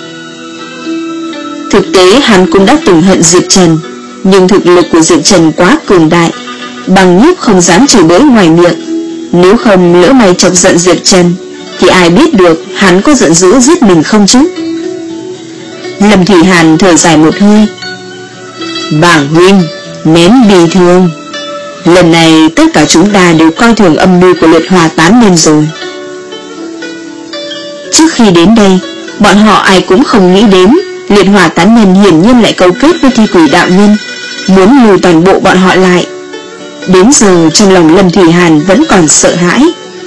Thực tế hắn cũng đã từng hận Diệp Trần, nhưng thực lực của Diệp Trần quá cường đại, Bàng Nhiếp không dám chửi bới ngoài miệng. Nếu không lỡ may chọc giận Diệp Trần thì ai biết được hắn có giận dữ giết mình không chứ. Lâm Thủy Hàn thở dài một hơi: Bàng huynh, nén bi thương. Lần này tất cả chúng ta đều coi thường âm mưu của Liệt Hỏa tán nhân rồi. Trước khi đến đây, bọn họ ai cũng không nghĩ đến Liệt Hỏa tán nhân hiển nhiên lại cấu kết với Thi Quỷ đạo nhân, muốn lùi toàn bộ bọn họ lại. Đến giờ trong lòng Lâm Thủy Hàn vẫn còn sợ hãi.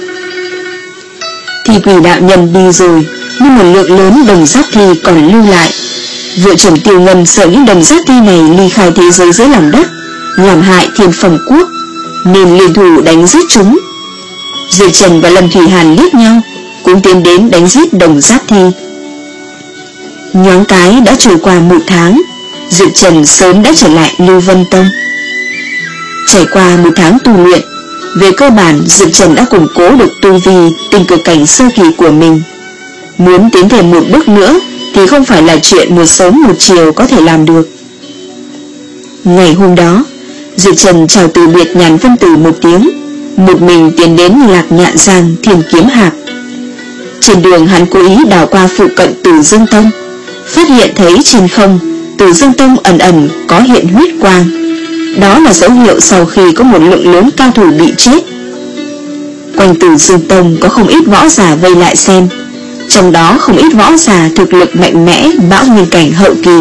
Thi Quỷ đạo nhân đi rồi, nhưng một lượng lớn đồng giáp thi còn lưu lại. Vợ chồng Tiêu Ngân sợ những đồng giáp thi này ly khai thế giới dưới lòng đất, làm hại Thiên Phong Quốc, nên liên thủ đánh giết chúng. Diệp Trần và Lâm Thủy Hàn liếc nhau, cũng tiến đến đánh giết đồng giáp thi. Nhoáng cái đã trôi qua một tháng, Diệp Trần sớm đã trở lại Lưu Vân Tông. Trải qua một tháng tu luyện, về cơ bản Diệp Trần đã củng cố được tu vi tinh cực cảnh sơ kỳ của mình. Muốn tiến thêm một bước nữa thì không phải là chuyện một sớm một chiều có thể làm được. Ngày hôm đó, Diệp Trần chào từ biệt Nhàn Vân Tử một tiếng, một mình tiến đến Lạc Nhạn Giang Thiên Kiếm Hạp. Trên đường hắn cố ý đảo qua phụ cận Tử Dương Tông, phát hiện thấy trên không Tử Dương Tông ẩn ẩn có hiện huyết quang. Đó là dấu hiệu sau khi có một lượng lớn cao thủ bị chết. Quanh Tử Dương Tông có không ít võ giả vây lại xem, trong đó không ít võ giả thực lực mạnh mẽ, bão nguyên cảnh hậu kỳ.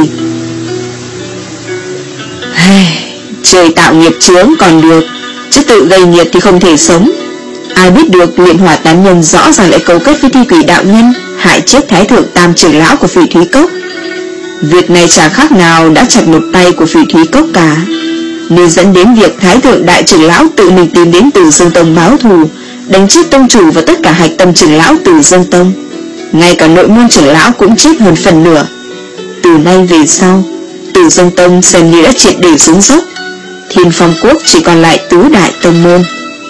Trời tạo nghiệp chướng còn được, chứ tự gây nghiệp thì không thể sống. Ai biết được Liệt Hỏa tán nhân rõ ràng lại cấu kết với Thi Quỷ đạo nhân, hại chết Thái thượng tam trưởng lão của Phỉ Thúy Cốc. Việc này chả khác nào đã chặt một tay của Phỉ Thúy Cốc cả, nên dẫn đến việc Thái thượng đại trưởng lão tự mình tìm đến Tử Dương Tông báo thù, đánh chết tông chủ và tất cả hạch tâm trưởng lão Tử Dương Tông. Ngay cả nội môn trưởng lão cũng chết hơn phần nửa. Từ nay về sau, Tử Dương Tông xem như đã triệt để xuống dốc. Thiên Phong Quốc chỉ còn lại tứ đại tông môn.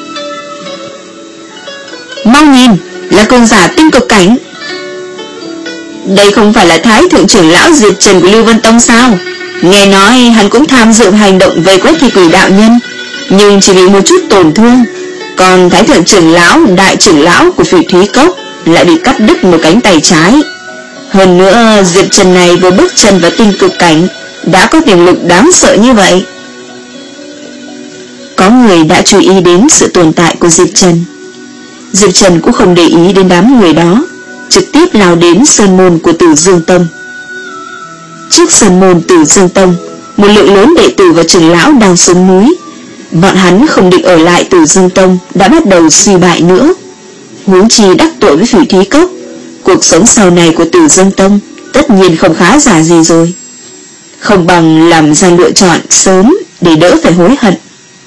Mau nhìn, là cường giả tinh cực cảnh. Đây không phải là Thái thượng trưởng lão Diệp Trần của Lưu Vân Tông sao? Nghe nói hắn cũng tham dự hành động vây quét Thi Quỷ đạo nhân, nhưng chỉ bị một chút tổn thương. Còn Thái thượng trưởng lão, đại trưởng lão của Phỉ Thúy Cốc lại bị cắt đứt một cánh tay trái. Hơn nữa Diệp Trần này vừa bước chân vào tinh cực cảnh đã có tiềm lực đáng sợ như vậy. Có người đã chú ý đến sự tồn tại của Diệp Trần. Diệp Trần cũng không để ý đến đám người đó, trực tiếp lao đến sơn môn của Tử Dương Tông. Trước sơn môn Tử Dương Tông, một lượng lớn đệ tử và trưởng lão đang xuống núi. Bọn hắn không định ở lại Tử Dương Tông đã bắt đầu suy bại nữa. Huống chi đắc tội với Phỉ Thúy Cốc, cuộc sống sau này của Tử Dương Tông tất nhiên không khá giả gì rồi. Không bằng làm ra lựa chọn sớm để đỡ phải hối hận.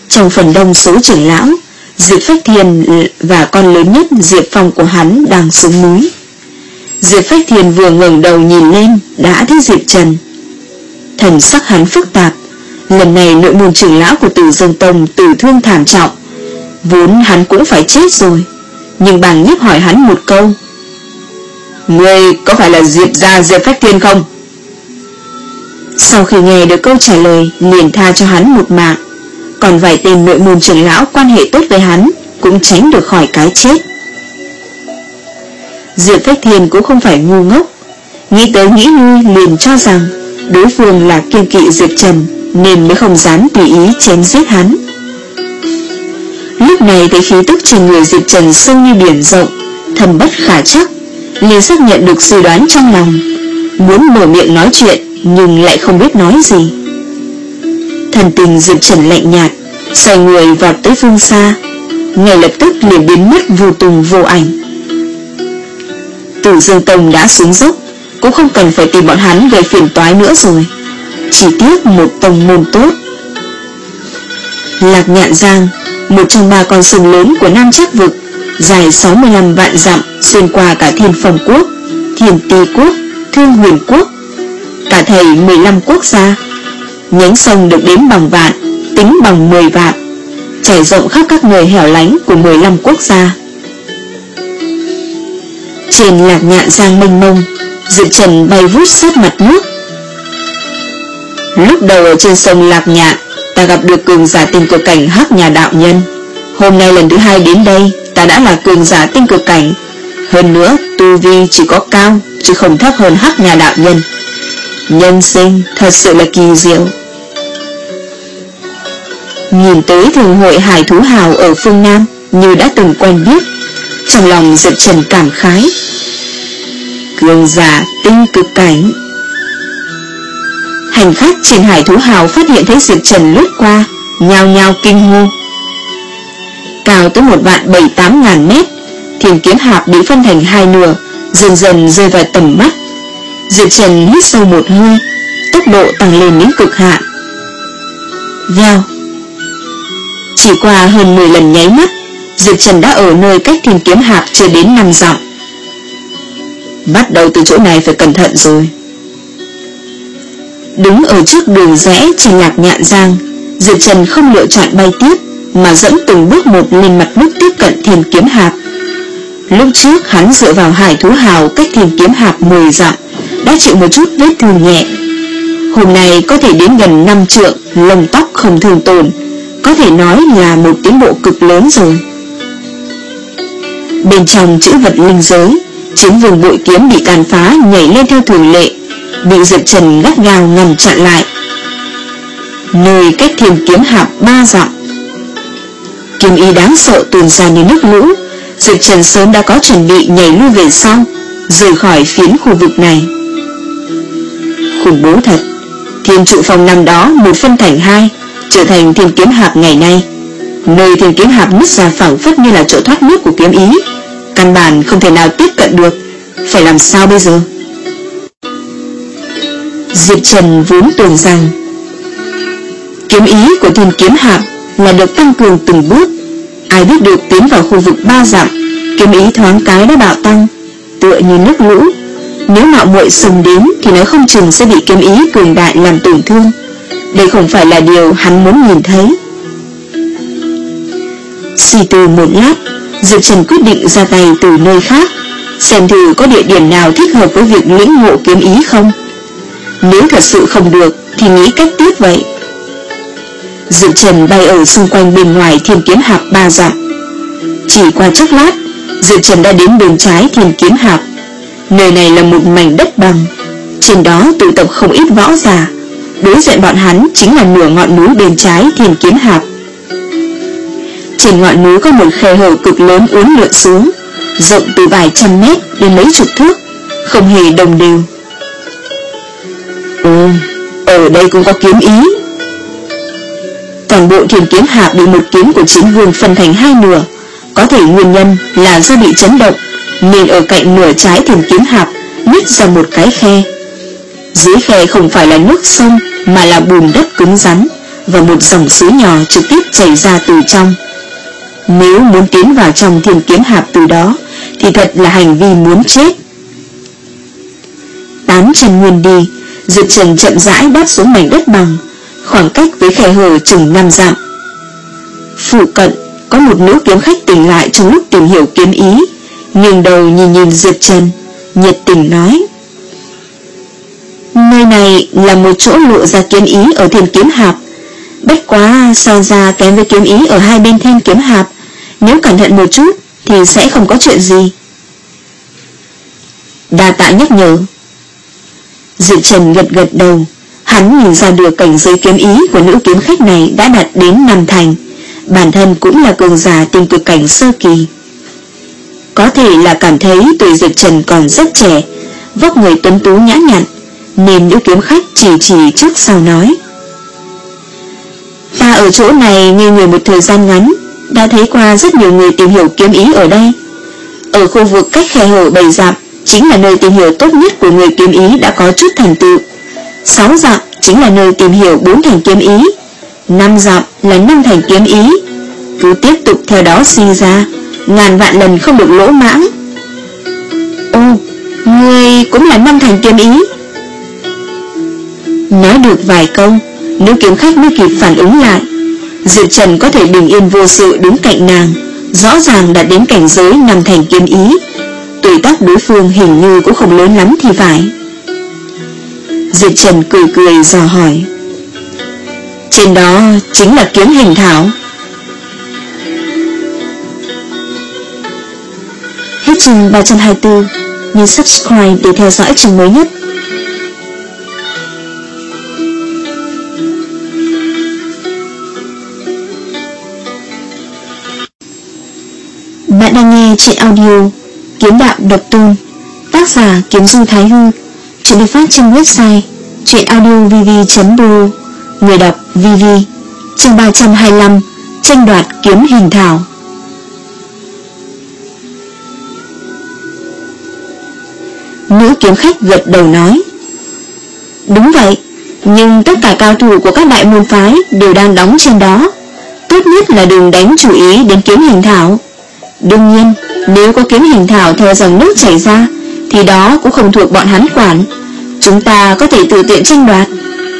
Trong phần đông số trưởng lão, Diệp Phách Thiên và con lớn nhất Diệp Phong của hắn đang xuống núi. Diệp Phách Thiên vừa ngẩng đầu nhìn lên đã thấy Diệp Trần. Thần sắc hắn phức tạp. Lần này nội môn trưởng lão của Tử Dương Tông tử thương thảm trọng, vốn hắn cũng phải chết rồi. Nhưng Bàng Nhiếp hỏi hắn một câu: "Ngươi có phải là Diệp gia Diệp Phách Thiên không?" Sau khi nghe được câu trả lời, liền tha cho hắn một mạng. Còn vài tên nội môn trưởng lão quan hệ tốt với hắn cũng tránh được khỏi cái chết. Diệp Phách Thiên cũng không phải ngu ngốc, nghĩ tới nghĩ lui liền cho rằng đối phương là kiêng kỵ Diệp Trần nên mới không dám tùy ý chém giết hắn. Lúc này thấy khí tức trên người Diệp Trần sâu như biển rộng, thâm bất khả chắc, liền xác nhận được suy đoán trong lòng, muốn mở miệng nói chuyện nhưng lại không biết nói gì. Thần tình Diệp Trần lạnh nhạt, xoay người vọt tới phương xa, ngay lập tức liền biến mất vô tung vô ảnh. Tử Dương Tông đã xuống dốc, cũng không cần phải tìm bọn hắn gây phiền toái nữa rồi. Chỉ tiếc một tông môn tốt. Lạc Nhạn Giang, một trong ba con sông lớn của Nam Trác Vực, dài sáu mươi lăm vạn dặm, xuyên qua cả Thiên Phong Quốc, Thiên Ti Quốc, Thương Huyền Quốc, cả thầy mười lăm quốc gia. Nhánh sông được đếm bằng vạn, tính bằng mười vạn, trải rộng khắp các nơi hẻo lánh của mười lăm quốc gia. Trên Lạc Nhạn Giang mênh mông, Diệp Trần bay vút sát mặt nước. Lúc đầu ở trên sông Lạc Nhạn, ta gặp được cường giả tinh cực cảnh Hắc Nhà đạo nhân. Hôm nay lần thứ hai đến đây, ta đã là cường giả tinh cực cảnh. Hơn nữa, tu vi chỉ có cao, chứ không thấp hơn Hắc Nhà đạo nhân. Nhân sinh thật sự là kỳ diệu. Nhìn tới thường hội hải thú hào ở phương Nam như đã từng quen biết, trong lòng Diệp Trần cảm khái. Cường giả tinh cực cảnh. Hành khách trên hải thú hào phát hiện thấy Diệp Trần lướt qua, nhao nhao kinh hô. Cao tới một vạn bảy tám ngàn mét, Thiên Kiếm Hạp bị phân thành hai nửa, dần dần rơi vào tầm mắt. Diệp Trần hít sâu một hơi, tốc độ tăng lên đến cực hạn. Vèo. Chỉ qua hơn mười lần nháy mắt, Diệp Trần đã ở nơi cách Thiên Kiếm Hạp chưa đến năm dặm. Bắt đầu từ chỗ này phải cẩn thận rồi. Đứng ở trước đường rẽ trên Lạc Nhạn Giang, Diệp Trần không lựa chọn bay tiếp, mà dẫn từng bước một lên mặt nước tiếp cận Thiên Kiếm Hạp. Lúc trước hắn dựa vào hải thú hào cách Thiên Kiếm Hạp mười dặm, đã chịu một chút vết thương nhẹ. Hôm nay có thể đến gần năm trượng, lông tóc không thương tổn, có thể nói là một tiến bộ cực lớn rồi. Bên trong chữ vật linh giới, Chiến Vương bội kiếm bị tàn phá nhảy lên theo thường lệ, bị Diệp Trần gắt gao ngăn chặn lại. Nơi cách Thiên Kiếm Hạp ba dặm, kiếm ý đáng sợ tuôn ra như nước lũ. Diệp Trần sớm đã có chuẩn bị nhảy lui về sau, rời khỏi phiến khu vực này. Khủng bố thật. Thiên trụ phòng năm đó một phân thành hai, trở thành Thiên Kiếm Hạp ngày nay. Nơi Thiên Kiếm Hạp nứt ra phẳng phất như là chỗ thoát nước của kiếm ý, căn bản không thể nào tiếp cận được. Phải làm sao bây giờ? Diệp Trần vốn tưởng rằng kiếm ý của Thiên Kiếm Hạp là được tăng cường từng bước. Ai biết được tiến vào khu vực ba dặm, kiếm ý thoáng cái đã bạo tăng, tựa như nước lũ. Nếu mạo muội xông đến thì nói không chừng sẽ bị kiếm ý cường đại làm tổn thương. Đây không phải là điều hắn muốn nhìn thấy. Suy tư một lát, Diệp Trần quyết định ra tay từ nơi khác, xem thử có địa điểm nào thích hợp với việc lĩnh ngộ kiếm ý không. Nếu thật sự không được thì nghĩ cách tiếp vậy. Diệp Trần bay ở xung quanh bên ngoài Thiên Kiếm Hạp ba dặm. Chỉ qua chốc lát, Diệp Trần đã đến bên trái Thiên Kiếm Hạp. Nơi này là một mảnh đất bằng, trên đó tụ tập không ít võ giả. Đối diện bọn hắn chính là nửa ngọn núi bên trái Thiên Kiếm Hạp. Trên ngọn núi có một khe hở cực lớn uốn lượn xuống, rộng từ vài trăm mét đến mấy chục thước, không hề đồng đều. Ồ, ở đây cũng có kiếm ý. Toàn bộ Thiên Kiếm Hạp bị một kiếm của Chiến Vương phân thành hai nửa. Có thể nguyên nhân là do bị chấn động, nên ở cạnh nửa trái Thiên Kiếm Hạp nứt ra một cái khe. Dưới khe không phải là nước sông, mà là bùn đất cứng rắn, vào một dòng suối nhỏ trực tiếp chảy ra từ trong. Nếu muốn tiến vào trong Thiên Kiếm Hạp từ đó thì thật là hành vi muốn chết. Tám chân nguyên đi, Diệp Trần chậm rãi đáp xuống mảnh đất bằng, khoảng cách với khe hở chừng năm dặm. Phụ cận có một nữ kiếm khách tỉnh lại trong lúc tìm hiểu kiếm ý, nghiêng đầu nhìn nhìn Diệp Trần, nhiệt tình nói: nơi này là một chỗ lộ ra kiếm ý ở Thiên Kiếm Hạp, bất quá so ra kém với kiếm ý ở hai bên Thiên Kiếm Hạp, nếu cẩn thận một chút thì sẽ không có chuyện gì. Đa tạ nhắc nhở. Diệp Trần gật gật đầu, hắn nhìn ra được cảnh giới kiếm ý của nữ kiếm khách này đã đạt đến năm thành, bản thân cũng là cường giả tinh cực cảnh sơ kỳ. Có thể là cảm thấy tuổi Diệp Trần còn rất trẻ, vóc người tuấn tú nhã nhặn, nên nữ kiếm khách chỉ chỉ trước sau nói: ta ở chỗ này ngây người một thời gian ngắn, đã thấy qua rất nhiều người tìm hiểu kiếm ý ở đây. Ở khu vực cách khe hở bảy dặm chính là nơi tìm hiểu tốt nhất của người kiếm ý đã có chút thành tựu. Sáu dặm chính là nơi tìm hiểu bốn thành kiếm ý, năm dặm là năm thành kiếm ý. Cứ tiếp tục theo đó suy ra, ngàn vạn lần không được lỗ mãng. Ô, ngươi cũng là năm thành kiếm ý. Nói được vài câu, nữ kiếm khách mới kịp phản ứng lại. Diệp Trần có thể bình yên vô sự đứng cạnh nàng, rõ ràng đã đến cảnh giới năm thành kiếm ý. Tuổi tác đối phương hình như cũng không lớn lắm thì phải. Diệp Trần cười cười dò hỏi: trên đó chính là kiếm hình thảo. Hết chương ba trăm hai mươi tư. Nhấn subscribe để theo dõi chương mới nhất. Bạn đang nghe truyện audio Kiếm Đạo Độc Tôn, tác giả Kiếm Du Thái Hư, truyện được phát trên website truyệnaudiovv chấm b o, người đọc vê vê. Chương ba trăm hai mươi lăm, tranh đoạt kiếm hình thảo. Nữ kiếm khách gật đầu nói: đúng vậy, nhưng tất cả cao thủ của các đại môn phái đều đang đóng trên đó, tốt nhất là đừng đánh chú ý đến kiếm hình thảo. Đương nhiên, nếu có kiếm hình thảo theo dòng nước chảy ra thì đó cũng không thuộc bọn hắn quản, chúng ta có thể tự tiện tranh đoạt.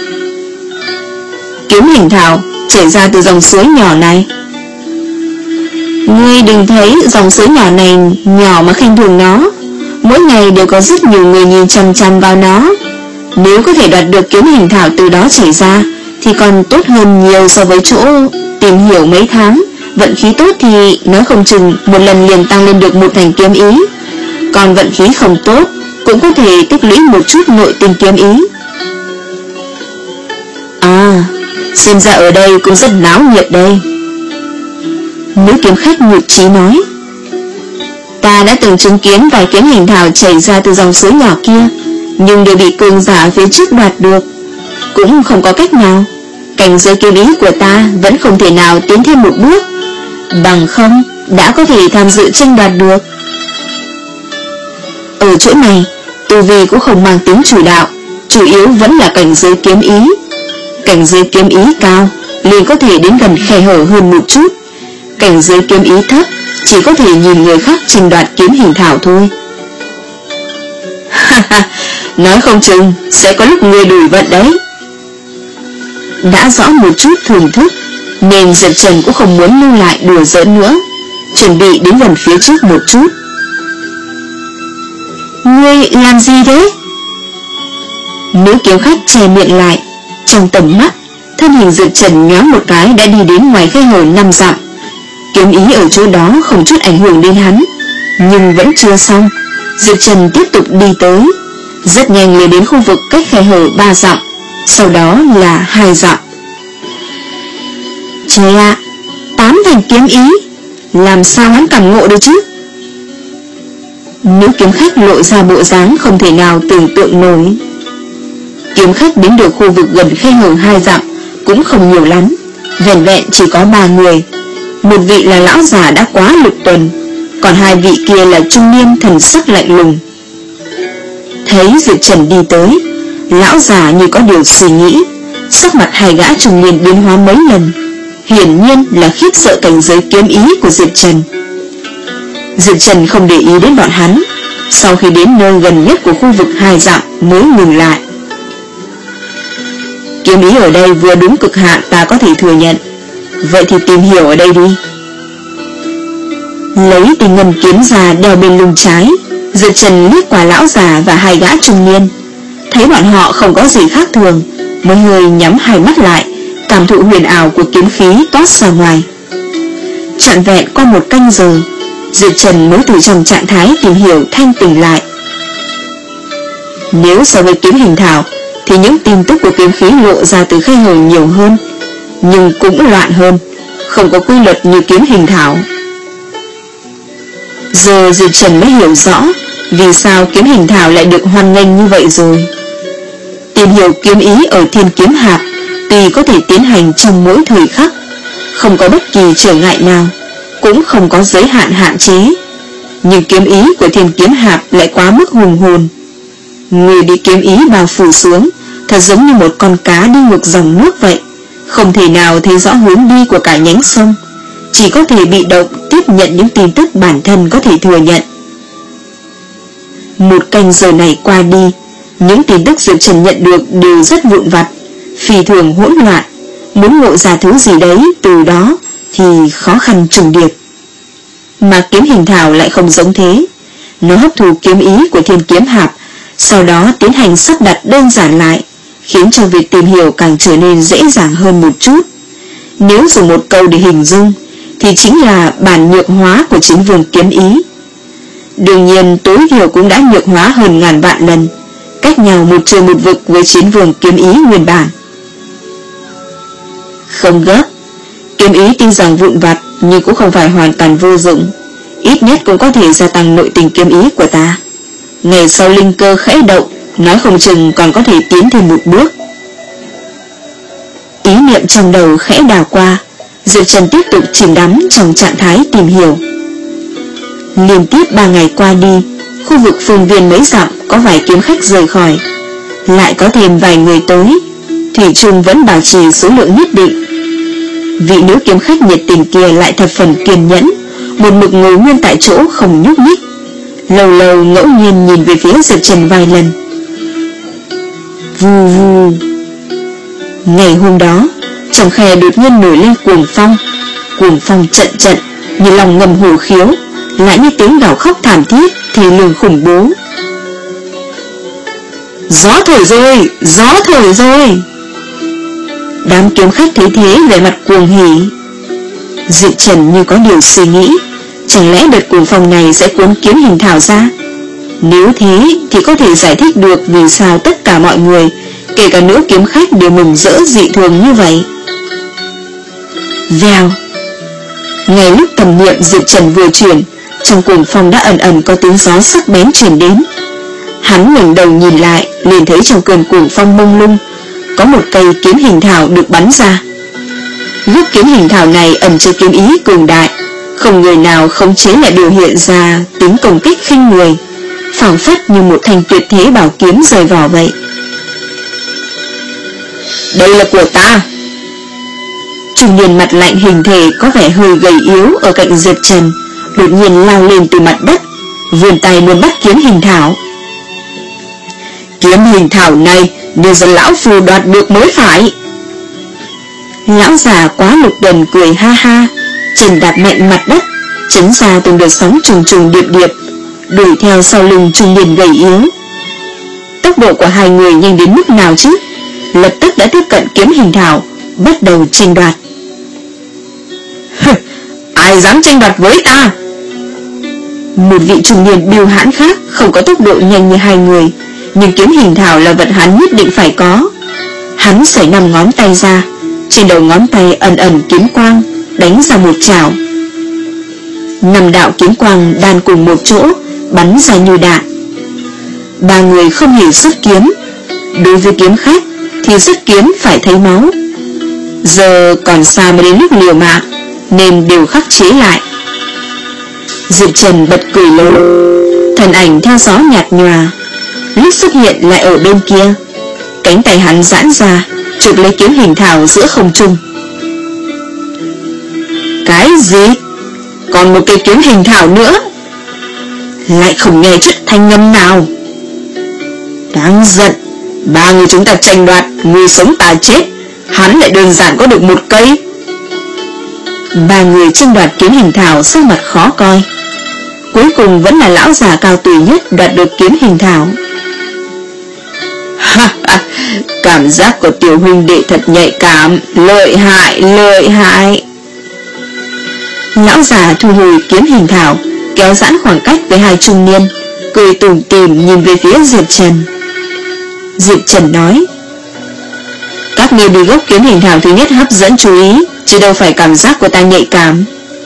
Kiếm hình thảo chảy ra từ dòng suối nhỏ này. Ngươi đừng thấy dòng suối nhỏ này nhỏ mà khinh thường nó, mỗi ngày đều có rất nhiều người nhìn chằm chằm vào nó. Nếu có thể đoạt được kiếm hình thảo từ đó chảy ra thì còn tốt hơn nhiều so với chỗ tìm hiểu mấy tháng. Vận khí tốt thì nói không chừng một lần liền tăng lên được một thành kiếm ý, còn vận khí không tốt cũng có thể tích lũy một chút nội tình kiếm ý. À, xem ra ở đây cũng rất náo nhiệt đây. Nữ kiếm khách nhụt chí nói: ta đã từng chứng kiến vài kiếm hình thảo chảy ra từ dòng suối nhỏ kia, nhưng đều bị cường giả phía trước đoạt được. Cũng không có cách nào, cảnh giới kiếm ý của ta vẫn không thể nào tiến thêm một bước, bằng không đã có thể tham dự tranh đoạt được. Ở chỗ này, tu vi cũng không mang tính chủ đạo, chủ yếu vẫn là cảnh giới kiếm ý. Cảnh giới kiếm ý cao liền có thể đến gần khe hở hơn một chút, cảnh giới kiếm ý thấp chỉ có thể nhìn người khác tranh đoạt kiếm hình thảo thôi. Nói không chừng sẽ có lúc người đuổi vận đấy. Đã rõ một chút thưởng thức nên Diệp Trần cũng không muốn lưu lại đùa giỡn nữa, chuẩn bị đến gần phía trước một chút. Ngươi làm gì thế? Nữ kiếm khách che miệng lại, trong tầm mắt thân hình Diệp Trần nhoáng một cái đã đi đến ngoài khe hở năm dặm. Kiếm ý ở chỗ đó không chút ảnh hưởng đến hắn, nhưng vẫn chưa xong. Diệp Trần tiếp tục đi tới, rất nhanh liền đến khu vực cách khe hở ba dặm, sau đó là hai dặm. Trời ạ, tám thành kiếm ý, làm sao hắn cảm ngộ được chứ? Nữ kiếm khách lộ ra bộ dáng không thể nào tưởng tượng nổi. Kiếm khách đến được khu vực gần khe hở hai dặm cũng không nhiều lắm, vẻn vẹn chỉ có ba người. Một vị là lão già đã quá lục tuần, còn hai vị kia là trung niên thần sắc lạnh lùng. Thấy Diệp Trần đi tới, lão già như có điều suy nghĩ, Sắc mặt hai gã trùng niên biến hóa mấy lần, hiển nhiên là khiếp sợ cảnh giới kiếm ý của Diệp Trần. Diệp Trần không để ý đến bọn hắn, sau khi đến nơi gần nhất của khu vực hai dặm mới ngừng lại. Kiếm ý ở đây vừa đúng cực hạn ta có thể thừa nhận, vậy thì tìm hiểu ở đây đi. Lấy tình ngân kiếm ra đeo bên lưng trái, Diệp Trần liếc qua lão già và hai gã trung niên, thấy bọn họ không có gì khác thường, mới hơi nhắm hai mắt lại, cảm thụ huyền ảo của kiếm khí toát ra ngoài. Trọn vẹn qua một canh giờ, Diệp Trần mới từ trong trạng thái tìm hiểu thanh tỉnh lại. Nếu so với kiếm hình thảo thì những tin tức của kiếm khí lộ ra từ khe hở nhiều hơn, nhưng cũng loạn hơn, không có quy luật như kiếm hình thảo. Giờ Diệp Trần mới hiểu rõ vì sao kiếm hình thảo lại được hoan nghênh như vậy rồi. Tìm hiểu kiếm ý ở Thiên Kiếm Hạp tuy có thể tiến hành trong mỗi thời khắc, không có bất kỳ trở ngại nào, cũng không có giới hạn hạn chế, nhưng kiếm ý của Thiên Kiếm Hạp lại quá mức hùng hồn. Người bị kiếm ý bao phủ xuống thật giống như một con cá đi ngược dòng nước vậy, không thể nào thấy rõ hướng đi của cả nhánh sông, chỉ có thể bị động tiếp nhận những tin tức bản thân có thể thừa nhận. Một canh giờ này qua đi, những tin tức Diệp Trần nhận được đều rất vụn vặt, phi thường hỗn loạn, muốn ngộ ra thứ gì đấy từ đó thì khó khăn trùng điệp. Mà kiếm hình thảo lại không giống thế, nó hấp thụ kiếm ý của Thiên Kiếm Hạp, sau đó tiến hành sắp đặt đơn giản lại, khiến cho việc tìm hiểu càng trở nên dễ dàng hơn một chút. Nếu dùng một câu để hình dung thì chính là bản nhược hóa của Chiến Vương kiếm ý. Đương nhiên tối thiểu cũng đã nhược hóa hơn ngàn vạn lần, cách nhau một trời một vực với Chiến Vương kiếm ý nguyên bản. Không gấp, kiếm ý tuy rằng vụn vặt nhưng cũng không phải hoàn toàn vô dụng, ít nhất cũng có thể gia tăng nội tình kiếm ý của ta. Ngày sau linh cơ khẽ động, nói không chừng còn có thể tiến thêm một bước. Ý niệm trong đầu khẽ đảo qua, Diệp Trần tiếp tục chìm đắm trong trạng thái tìm hiểu. Liên tiếp ba ngày qua đi, khu vực phương viên mấy dặm có vài kiếm khách rời khỏi, lại có thêm vài người tới, thủy chung vẫn bảo trì số lượng nhất định. Vị nữ kiếm khách nhiệt tình kia lại thập phần kiên nhẫn, một mực ngồi nguyên tại chỗ không nhúc nhích, lâu lâu ngẫu nhiên nhìn về phía Diệp Trần vài lần. Vù vù. Ngày hôm đó, trong khe đột nhiên nổi lên cuồng phong, cuồng phong trận trận như lòng ngầm hổ khiếu, lại như tiếng gào khóc thảm thiết thì lường khủng bố. Gió thổi rồi, gió thổi rồi. Đám kiếm khách thấy thế vẻ mặt cuồng hỉ. Diệp Trần như có điều suy nghĩ, chẳng lẽ đợt cuồng phong này sẽ cuốn kiếm hình thảo ra? Nếu thế thì có thể giải thích được vì sao tất cả mọi người, kể cả nữ kiếm khách, đều mừng rỡ dị thường như vậy. Vèo. Ngay lúc tầm niệm Diệp Trần vừa chuyển, trong cuồng phong đã ẩn ẩn có tiếng gió sắc bén truyền đến. Hắn ngẩng đầu nhìn lại, liền thấy trong cơn cuồng phong mông lung có một cây kiếm hình thảo được bắn ra. Gốc kiếm hình thảo này ẩn chứa kiếm ý cường đại, không người nào khống chế lại biểu hiện ra tính công kích khinh người, phảng phất như một thanh tuyệt thế bảo kiếm rời vỏ vậy. Đây là của ta. Trung niên mặt lạnh hình thể có vẻ hơi gầy yếu ở cạnh Diệp Trần đột nhiên lao lên từ mặt đất, vươn tay muốn bắt kiếm hình thảo. Kiếm hình thảo này nếu dân lão phù đoạt được mới phải. Lão già Quá Lục Tuần cười ha ha, chân đạp mạnh mặt đất, chấn ra từng đợt sóng trùng trùng điệp điệp, đuổi theo sau lưng trung niên gầy yếu. Tốc độ của hai người nhanh đến mức nào chứ? Lập tức đã tiếp cận kiếm hình thảo, bắt đầu tranh đoạt. Ai dám tranh đoạt với ta? Một vị trung niên biêu hãn khác không có tốc độ nhanh như hai người, nhưng kiếm hình thảo là vật hắn nhất định phải có. Hắn xoay năm ngón tay ra, trên đầu ngón tay ẩn ẩn kiếm quang, đánh ra một chảo. Năm đạo kiếm quang đan cùng một chỗ, bắn ra như đạn. Ba người không hề xuất kiếm. Đối với kiếm khách thì xuất kiếm phải thấy máu. Giờ còn xa mới đến lúc liều mạng, nên đều khắc chế lại. Diệp Trần bật cười lớn, thần ảnh theo gió nhạt nhòa, lúc xuất hiện lại ở bên kia. Cánh tay hắn giãn ra, chụp lấy kiếm hình thảo giữa không trung. Cái gì? Còn một cây kiếm hình thảo nữa? Lại không nghe chút thanh ngâm nào. Đáng giận. Ba người chúng ta tranh đoạt, người sống ta chết, hắn lại đơn giản có được một cây. Ba người tranh đoạt kiếm hình thảo sắc mặt khó coi. Cuối cùng vẫn là lão già cao tuổi nhất đoạt được kiếm hình thảo. Cảm giác của tiểu huynh đệ thật nhạy cảm, lợi hại, lợi hại. Lão già thu hồi kiếm hình thảo, kéo giãn khoảng cách với hai trung niên, cười tủm tỉm nhìn về phía Diệp Trần. Diệp Trần nói: các ngươi bị gốc kiếm hình thảo thứ nhất hấp dẫn chú ý, chứ đâu phải cảm giác của ta nhạy cảm.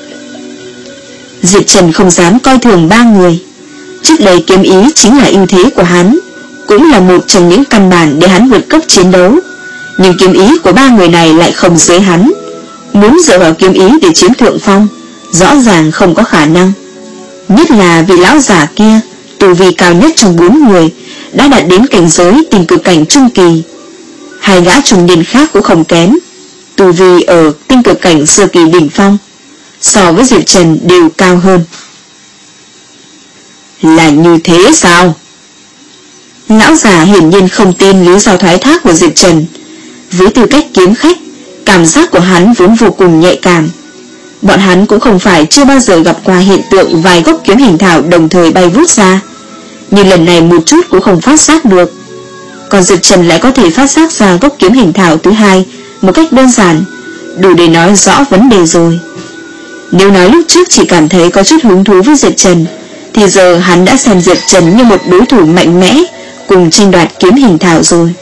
Diệp Trần không dám coi thường ba người. Trước đây kiếm ý chính là ưu thế của hắn, cũng là một trong những căn bản để hắn vượt cấp chiến đấu. Nhưng kiếm ý của ba người này lại không dưới hắn. Muốn dựa vào kiếm ý để chiếm thượng phong, rõ ràng không có khả năng. Nhất là vị lão giả kia, tu vi cao nhất trong bốn người, đã đạt đến cảnh giới tình cực cảnh trung kỳ. Hai gã trung niên khác cũng không kém, tu vi ở tinh cực cảnh sơ kỳ đỉnh phong, so với Diệp Trần đều cao hơn. Là như thế sao? Lão già hiển nhiên không tin lý do thoái thác của Diệp Trần. Với tư cách kiếm khách, cảm giác của hắn vốn vô cùng nhạy cảm. Bọn hắn cũng không phải chưa bao giờ gặp qua hiện tượng vài gốc kiếm hình thảo đồng thời bay vút ra, nhưng lần này một chút cũng không phát giác được. Còn Diệp Trần lại có thể phát giác ra gốc kiếm hình thảo thứ hai một cách đơn giản, đủ để nói rõ vấn đề rồi. Nếu nói lúc trước chỉ cảm thấy có chút hứng thú với Diệp Trần, thì giờ hắn đã xem Diệp Trần như một đối thủ mạnh mẽ, cùng tranh đoạt kiếm hình thảo rồi.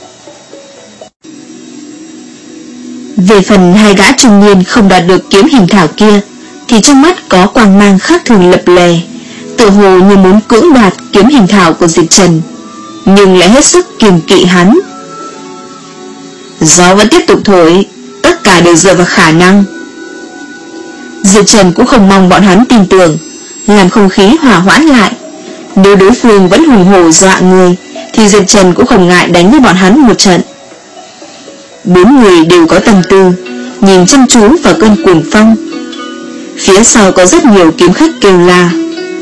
Về phần hai gã trung niên không đoạt được kiếm hình thảo kia, thì trong mắt có quang mang khác thường lập lè, tự hồ như muốn cưỡng đoạt kiếm hình thảo của Diệp Trần, nhưng lại hết sức kiêng kỵ hắn. Gió vẫn tiếp tục thổi, tất cả đều dựa vào khả năng. Diệp Trần cũng không mong bọn hắn tin tưởng, làm không khí hòa hoãn lại. Nếu đối phương vẫn hùng hổ dọa người, thì Diệp Trần cũng không ngại đánh với bọn hắn một trận. Bốn người đều có tâm tư, nhìn chăm chú vào cơn cuồng phong. Phía sau có rất nhiều kiếm khách kêu la: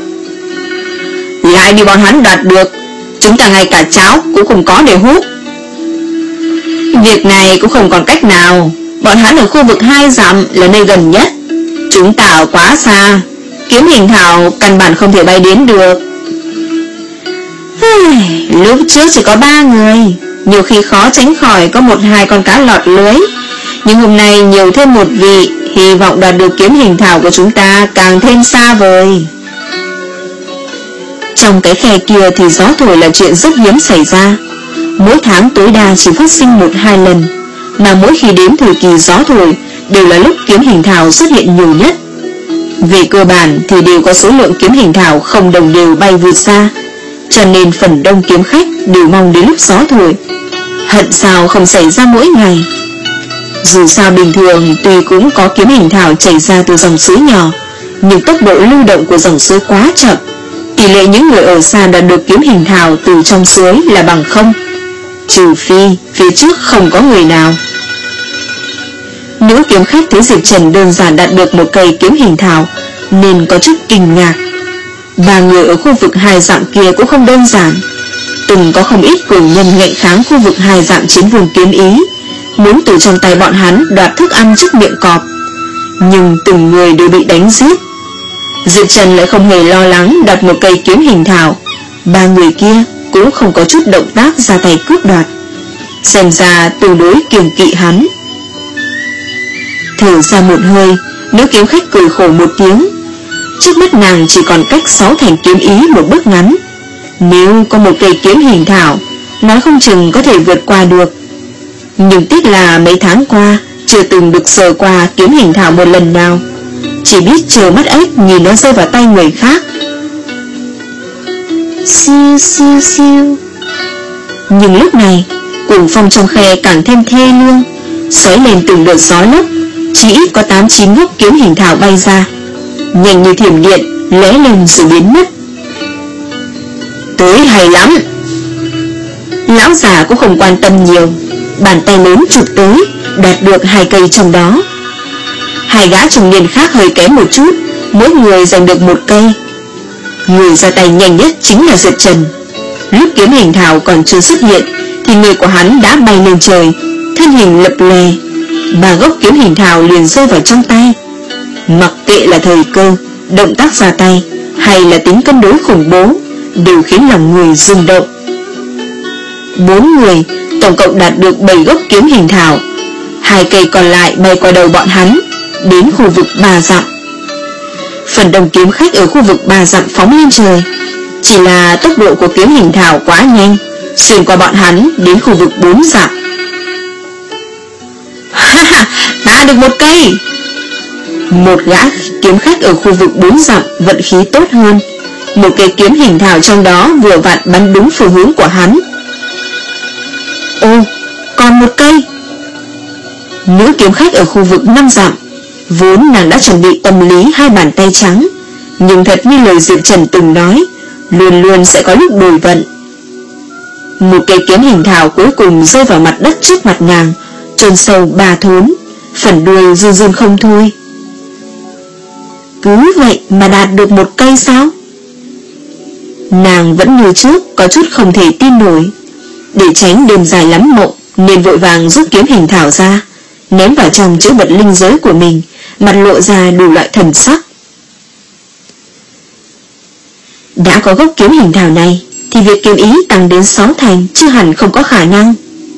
lại bị bọn hắn đoạt được, chúng ta ngay cả cháo cũng không có để hút. Việc này cũng không còn cách nào, bọn hắn ở khu vực hai dặm là nơi gần nhất, chúng ta ở quá xa, kiếm hình thảo căn bản không thể bay đến được. Lúc trước chỉ có ba người, nhiều khi khó tránh khỏi có một hai con cá lọt lưới, nhưng hôm nay nhiều thêm một vị, hy vọng đoạt được kiếm hình thảo của chúng ta càng thêm xa vời. Trong cái khe kia thì gió thổi là chuyện rất hiếm xảy ra, mỗi tháng tối đa chỉ phát sinh một hai lần, mà mỗi khi đến thời kỳ gió thổi đều là lúc kiếm hình thảo xuất hiện nhiều nhất. Về cơ bản thì đều có số lượng kiếm hình thảo không đồng đều bay vụt ra, cho nên phần đông kiếm khách đều mong đến lúc gió thổi. Hận sao không xảy ra mỗi ngày. Dù sao bình thường tuy cũng có kiếm hình thảo chảy ra từ dòng suối nhỏ, nhưng tốc độ lưu động của dòng suối quá chậm, tỷ lệ những người ở xa đạt được kiếm hình thảo từ trong suối là bằng không, trừ phi phía trước không có người nào. Nữ kiếm khách thấy Diệp Trần đơn giản đạt được một cây kiếm hình thảo nên có chút kinh ngạc. Ba người ở khu vực hai dặm kia cũng không đơn giản, từng có không ít cường nhân ngạnh kháng khu vực hai dặm chiến vùng kiếm ý, muốn từ trong tay bọn hắn đoạt thức ăn trước miệng cọp, nhưng từng người đều bị đánh giết. Diệp Trần lại không hề lo lắng đoạt một cây kiếm hình thảo, ba người kia cũng không có chút động tác ra tay cướp đoạt, xem ra tương đối kiêng kỵ hắn. Thở ra một hơi, nữ kiếm khách cười khổ một tiếng. Trước mắt nàng chỉ còn cách sáu thành kiếm ý một bước ngắn, nếu có một cây kiếm hình thảo, nói không chừng có thể vượt qua được. Nhưng tiếc là mấy tháng qua chưa từng được sờ qua kiếm hình thảo một lần nào, chỉ biết chờ mắt ếch nhìn nó rơi vào tay người khác. Siêu siêu siêu. Nhưng lúc này cuồng phong trong khe càng thêm thê lương, xoáy lên từng đợt gió lốc, chỉ ít có tám chín gốc kiếm hình thảo bay ra, nhanh như thiểm điện lóe lên rồi biến mất. Tới hay lắm. Lão già cũng không quan tâm nhiều, bàn tay lớn chụp tới, đoạt được hai cây trong đó. Hai gã trung niên khác hơi kém một chút, mỗi người giành được một cây. Người ra tay nhanh nhất chính là Diệp Trần. Lúc kiếm hình thảo còn chưa xuất hiện thì người của hắn đã bay lên trời, thân hình lập lè, ba gốc kiếm hình thảo liền rơi vào trong tay. Mặc kệ là thời cơ, động tác ra tay hay là tính cân đối khủng bố, đều khiến lòng người rung động. Bốn người tổng cộng đạt được bảy gốc kiếm hình thảo. Hai cây còn lại bay qua đầu bọn hắn, đến khu vực ba dặm. Phần đông kiếm khách ở khu vực ba dặm phóng lên trời, chỉ là tốc độ của kiếm hình thảo quá nhanh, xuyên qua bọn hắn đến khu vực bốn dặm. Ha ha, ta được một cây. Một gã kiếm khách ở khu vực bốn dặm vận khí tốt hơn, một cây kiếm hình thảo trong đó vừa vặn bắn đúng phương hướng của hắn. Ô, còn một cây. Nữ kiếm khách ở khu vực năm dặm, vốn nàng đã chuẩn bị tâm lý hai bàn tay trắng, nhưng thật như lời Diệp Trần từng nói, luôn luôn sẽ có lúc đổi vận. Một cây kiếm hình thảo cuối cùng rơi vào mặt đất trước mặt nàng, chôn sâu ba thốn, phần đuôi run run không thôi. Cứ vậy mà đạt được một cây sao? Nàng vẫn như trước có chút không thể tin nổi. Để tránh đêm dài lắm mộng nên vội vàng rút kiếm hình thảo ra, ném vào trong chữ vật linh giới của mình, mặt lộ ra đủ loại thần sắc. Đã có gốc kiếm hình thảo này thì việc kiếm ý tăng đến sáu thành chưa hẳn không có khả năng.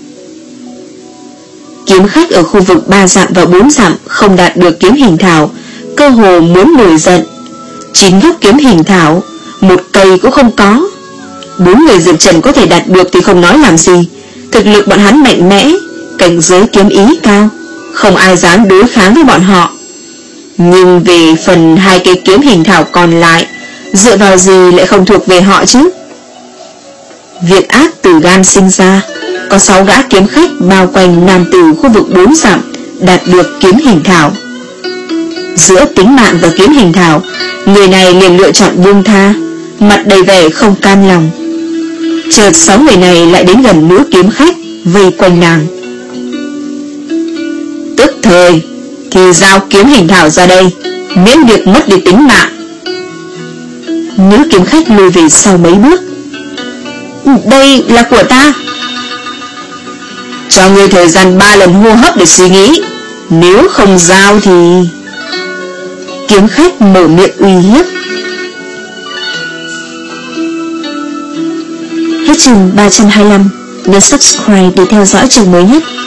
Kiếm khách ở khu vực ba dặm và bốn dặm không đạt được kiếm hình thảo, cơ hồ muốn nổi giận. Chín gốc kiếm hình thảo, một cây cũng không có. Bốn người Diệp Trần có thể đạt được thì không nói làm gì. Thực lực bọn hắn mạnh mẽ, cảnh giới kiếm ý cao, không ai dám đối kháng với bọn họ. Nhưng về phần hai cây kiếm hình thảo còn lại, dựa vào gì lại không thuộc về họ chứ? Việc ác từ gan sinh ra. Có sáu gã kiếm khách bao quanh nam tử khu vực bốn dặm đạt được kiếm hình thảo. Giữa tính mạng và kiếm hình thảo, người này liền lựa chọn buông tha, mặt đầy vẻ không cam lòng. Chợt sáu người này lại đến gần nữ kiếm khách, vây quanh nàng. Tức thời thì giao kiếm hình thảo ra đây, miễn việc mất đi tính mạng. Nữ kiếm khách lùi về sau mấy bước. Đây là của ta. Cho ngươi thời gian ba lần hô hấp để suy nghĩ, nếu không giao thì... Kiếm khách mở miệng uy hiếp. Hết chương ba trăm hai mươi lăm. Nhấn subscribe để theo dõi chương mới nhất.